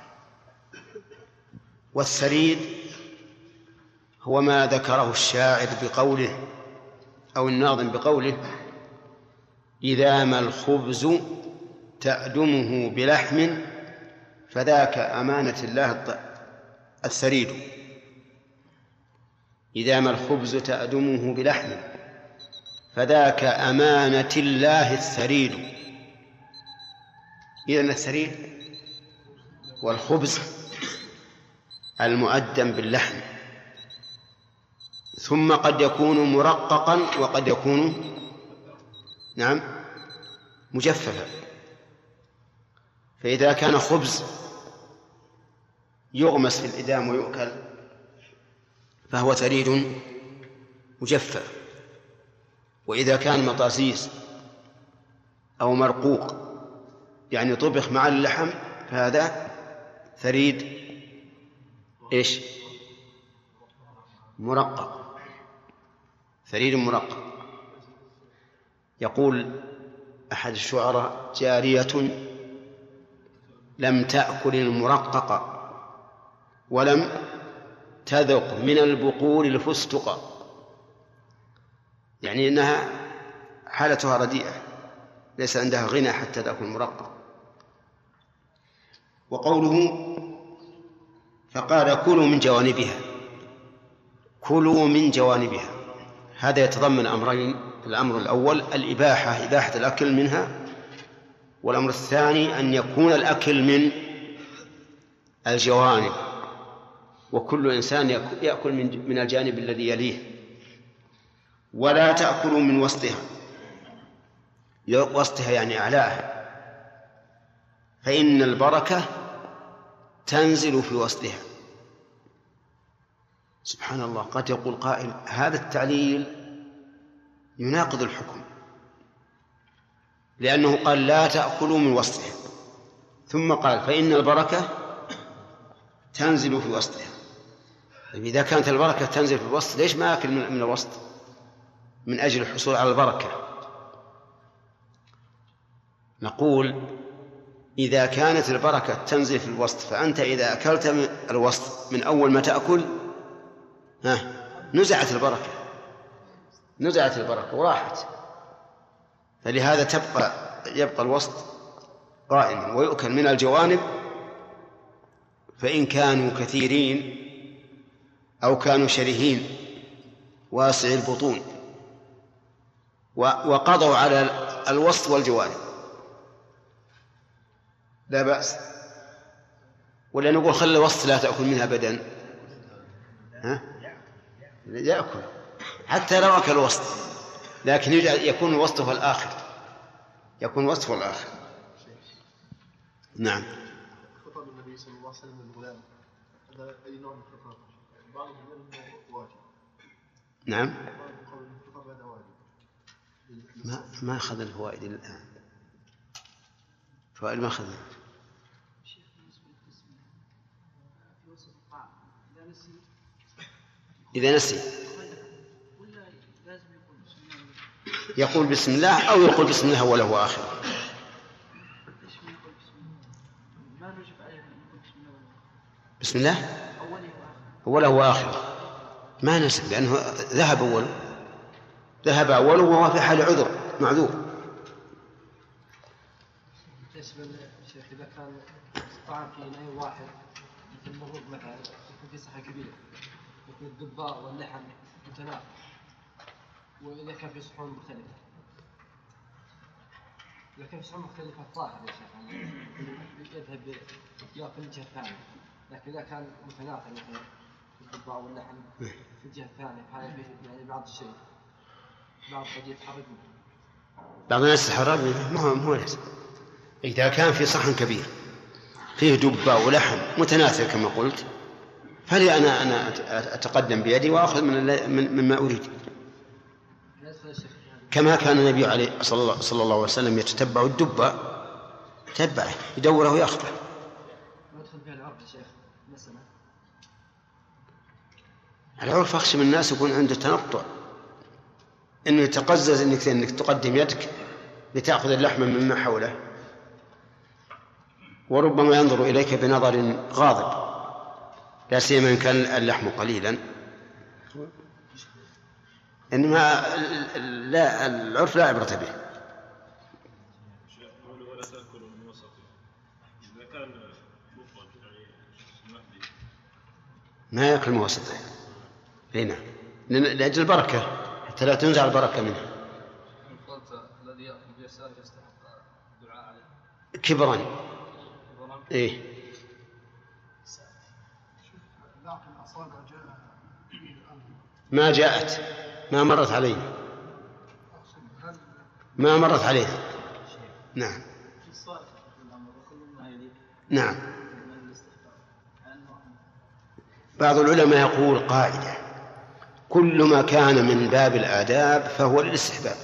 والثريد هو ما ذكره الشاعر بقوله أو الناظم بقوله: إذا ما الخبز تأدمه بلحم فذاك أمانة الله الثريد. إذا ما الخبز تأدمه بلحم فذاك أمانة الله الثريد. إذن الثريد والخبز المؤدم باللحم، ثم قد يكون مرققا وقد يكون مجففا. فإذا كان خبز يغمس في الإدام ويؤكل فهو ثريد مجفف، وإذا كان مطازيز أو مرقوق يعني طبخ مع اللحم فهذا ثريد مرقق، ثريد مرقق. يقول أحد الشعراء: جارية لم تأكل المرقق ولم تذق من البقول الفستق. يعني إنها حالتها رديئة، ليس عندها غنى حتى تأكل المرقق. وقوله فقال كلوا من جوانبها، كلوا من جوانبها، هذا يتضمن أمرين: الأمر الأول الإباحة، إباحة الأكل منها، والأمر الثاني أن يكون الأكل من الجوانب، وكل إنسان يأكل من الجانب الذي يليه. ولا تأكلوا من وسطها، وسطها يعني أعلاها، فإن البركة تنزل في وسطها. سبحان الله، قد يقول قائل: هذا التعليل يناقض الحكم، لأنه قال لا تأكلوا من وسطها ثم قال فإن البركة تنزل في وسطها. إذا كانت البركة تنزل في الوسط ليش ما أكل من الوسط من أجل الحصول على البركة؟ نقول إذا كانت البركة تنزل في الوسط فأنت إذا أكلت من الوسط من أول ما تأكل نزعت البركة وراحت. فلهذا يبقى الوسط قائما ويؤكل من الجوانب، فإن كانوا كثيرين أو كانوا شرهين واسع البطون وقضوا على الوسط والجوانب لا بأس. ولا نقول خلي الوسط لا تأكل منها أبدا، يأكل حتى لو أكل الوسط، لكن يكون وسطه الآخر، يكون وسطه الآخر. نعم. خطاب النبي صلى الله عليه وسلم للغلام هذا أي نوع من الخطاب؟ بعضهم يقول إنه واجب. نعم. الخطاب هذا واجب. ما أخذ الفوائد الآن، فوائد ما أخذ. إذا نسي يقول بسم الله أو يقول بسم الله أوله وآخره. بسم الله أوله وآخره ما نسب، لأنه ذهب أوله وهو في حال عذر معذور. بالنسبة للشيخ إذا كان الطعام في نوع واحد مثل المغرب مثلا يكون في صحة كبيرة، يكون الدباء واللحم متنافر، وإذا كان في صحون مختلفة، إذا كان في صحون مختلفة الظاهر يا شيخ يذهب يأكل الجهة الثانية، لكن إذا كان متنافر مثلا الدباء واللحم في الجهة الثانية هذا يعني بعض الشيء بعض قد يتحرك بعض الناس يتحرك ما هو لازم. إذا كان في صحن كبير فيه دباء ولحم متناثر كما قلت، فلي أنا أتقدم بيدي وأخذ مما أريد، كما كان النبي عليه صلى الله عليه وسلم يتتبع الدباء، تتبعه يدوره ويأخذه. العرف أخشى من الناس يكون عنده تنطع، إنه يتقزز إنك تقدم يدك لتأخذ اللحم مما حوله، وربما ينظر إليك بنظر غاضب، لا سيما إن كان اللحم قليلا. إنما لا العرف لا عبرة به، ما يأكل مواسطه هنا لأجل البركة حتى لا تنزع البركة منها. الذي يأكل بيساره يستحق الدعاء عليه كبرا. إيه ما جاءت ما مرت عليه ما مرت عليه. نعم نعم. بعض العلماء يقول قاعدة: كل ما كان من باب الآداب فهو للاستحباب.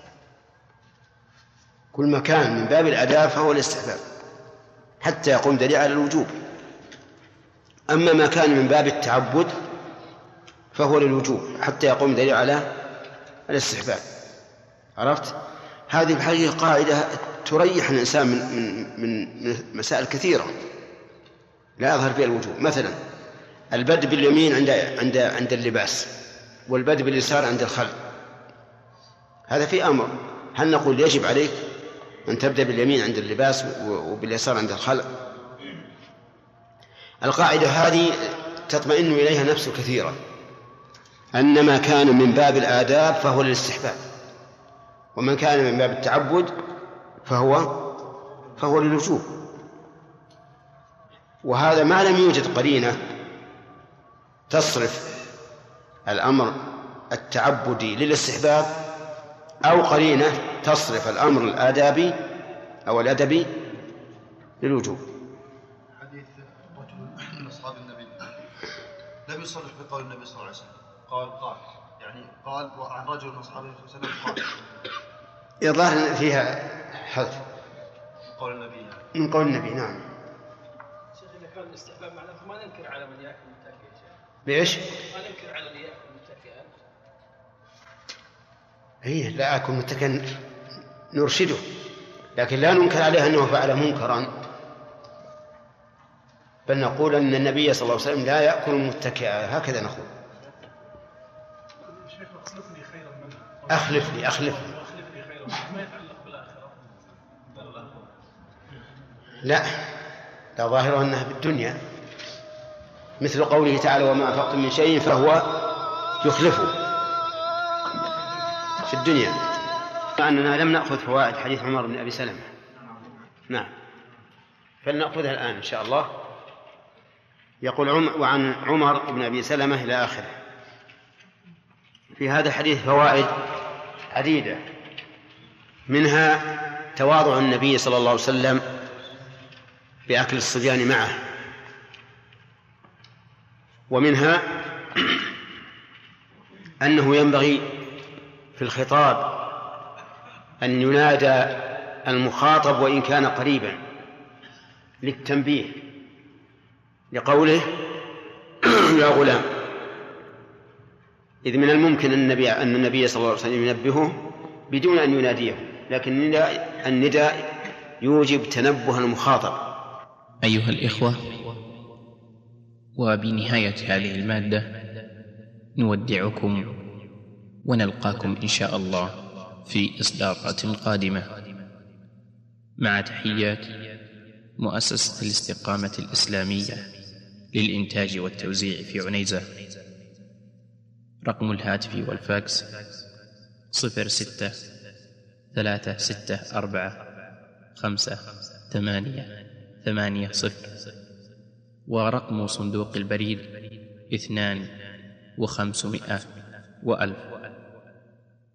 كل ما كان من باب الآداب فهو للاستحباب حتى يقوم دليل على الوجوب. أما ما كان من باب التعبد فهو للوجوب حتى يقوم دليل على الاستحباب. عرفت؟ هذه الحقيقة قاعدة تريح الإنسان من مسائل كثيرة لا يظهر فيها الوجوب. مثلا البدء باليمين عند اللباس والبدء باليسار عند الخلع، هذا في أمر. هل نقول يجب عليك أن تبدأ باليمين عند اللباس وباليسار عند الخلع؟ القاعدة هذه تطمئن إليها نفس كثيرا، أن ما كان من باب الآداب فهو للاستحباب، ومن كان من باب التعبد فهو للوجوب. وهذا ما لم يوجد قرينة تصرف الأمر التعبدي للاستحباب أو قرينة تصرف الأمر الآدابي أو الأدبي للوجوب. حديث رجل من أصحاب النبي لم يصرح بقول النبي صلى الله عليه وسلم، قال عن رجل من أصحاب النبي صلى الله عليه وسلم قال. يظهر فيها حذف من قول النبي. نعم. شيخ إذا كان الاستحباب معناه ما ننكر على من يأكل متكئا. بإيش؟ ما ننكر على اللي يأكل متكئا. إيه لا أكل متكئا نرشده، لكن لا ننكر عليه أنه فعل منكرا، بل نقول أن النبي صلى الله عليه وسلم لا يأكل متكئا، هكذا نقول. أخلف لي لا ظاهره أنها بالدنيا، مثل قوله تعالى: وما أنفقتم من شيء فهو يخلفه في الدنيا. أننا لم نأخذ فوائد حديث عمر بن أبي سلمة. نعم فلنأخذها الآن إن شاء الله. يقول وعن عمر بن أبي سلمة إلى آخره. في هذا الحديث فوائد عديدة، منها تواضع النبي صلى الله عليه وسلم بأكل الصبيان معه، ومنها أنه ينبغي في الخطاب أن ينادى المخاطب وإن كان قريبا للتنبيه، لقوله: يا غلام، إذ من الممكن أن النبي صلى الله عليه وسلم ينبهه بدون أن يناديه، لكن النداء يوجب تنبه المخاطب. أيها الإخوة، وبنهاية هذه المادة نودعكم ونلقاكم إن شاء الله في إصدارات قادمة، مع تحيات مؤسسة الاستقامة الإسلامية للإنتاج والتوزيع في عنيزة. رقم الهاتف والفاكس 06-364-5-8-8-0، ورقم صندوق البريد 2 و500 و1000.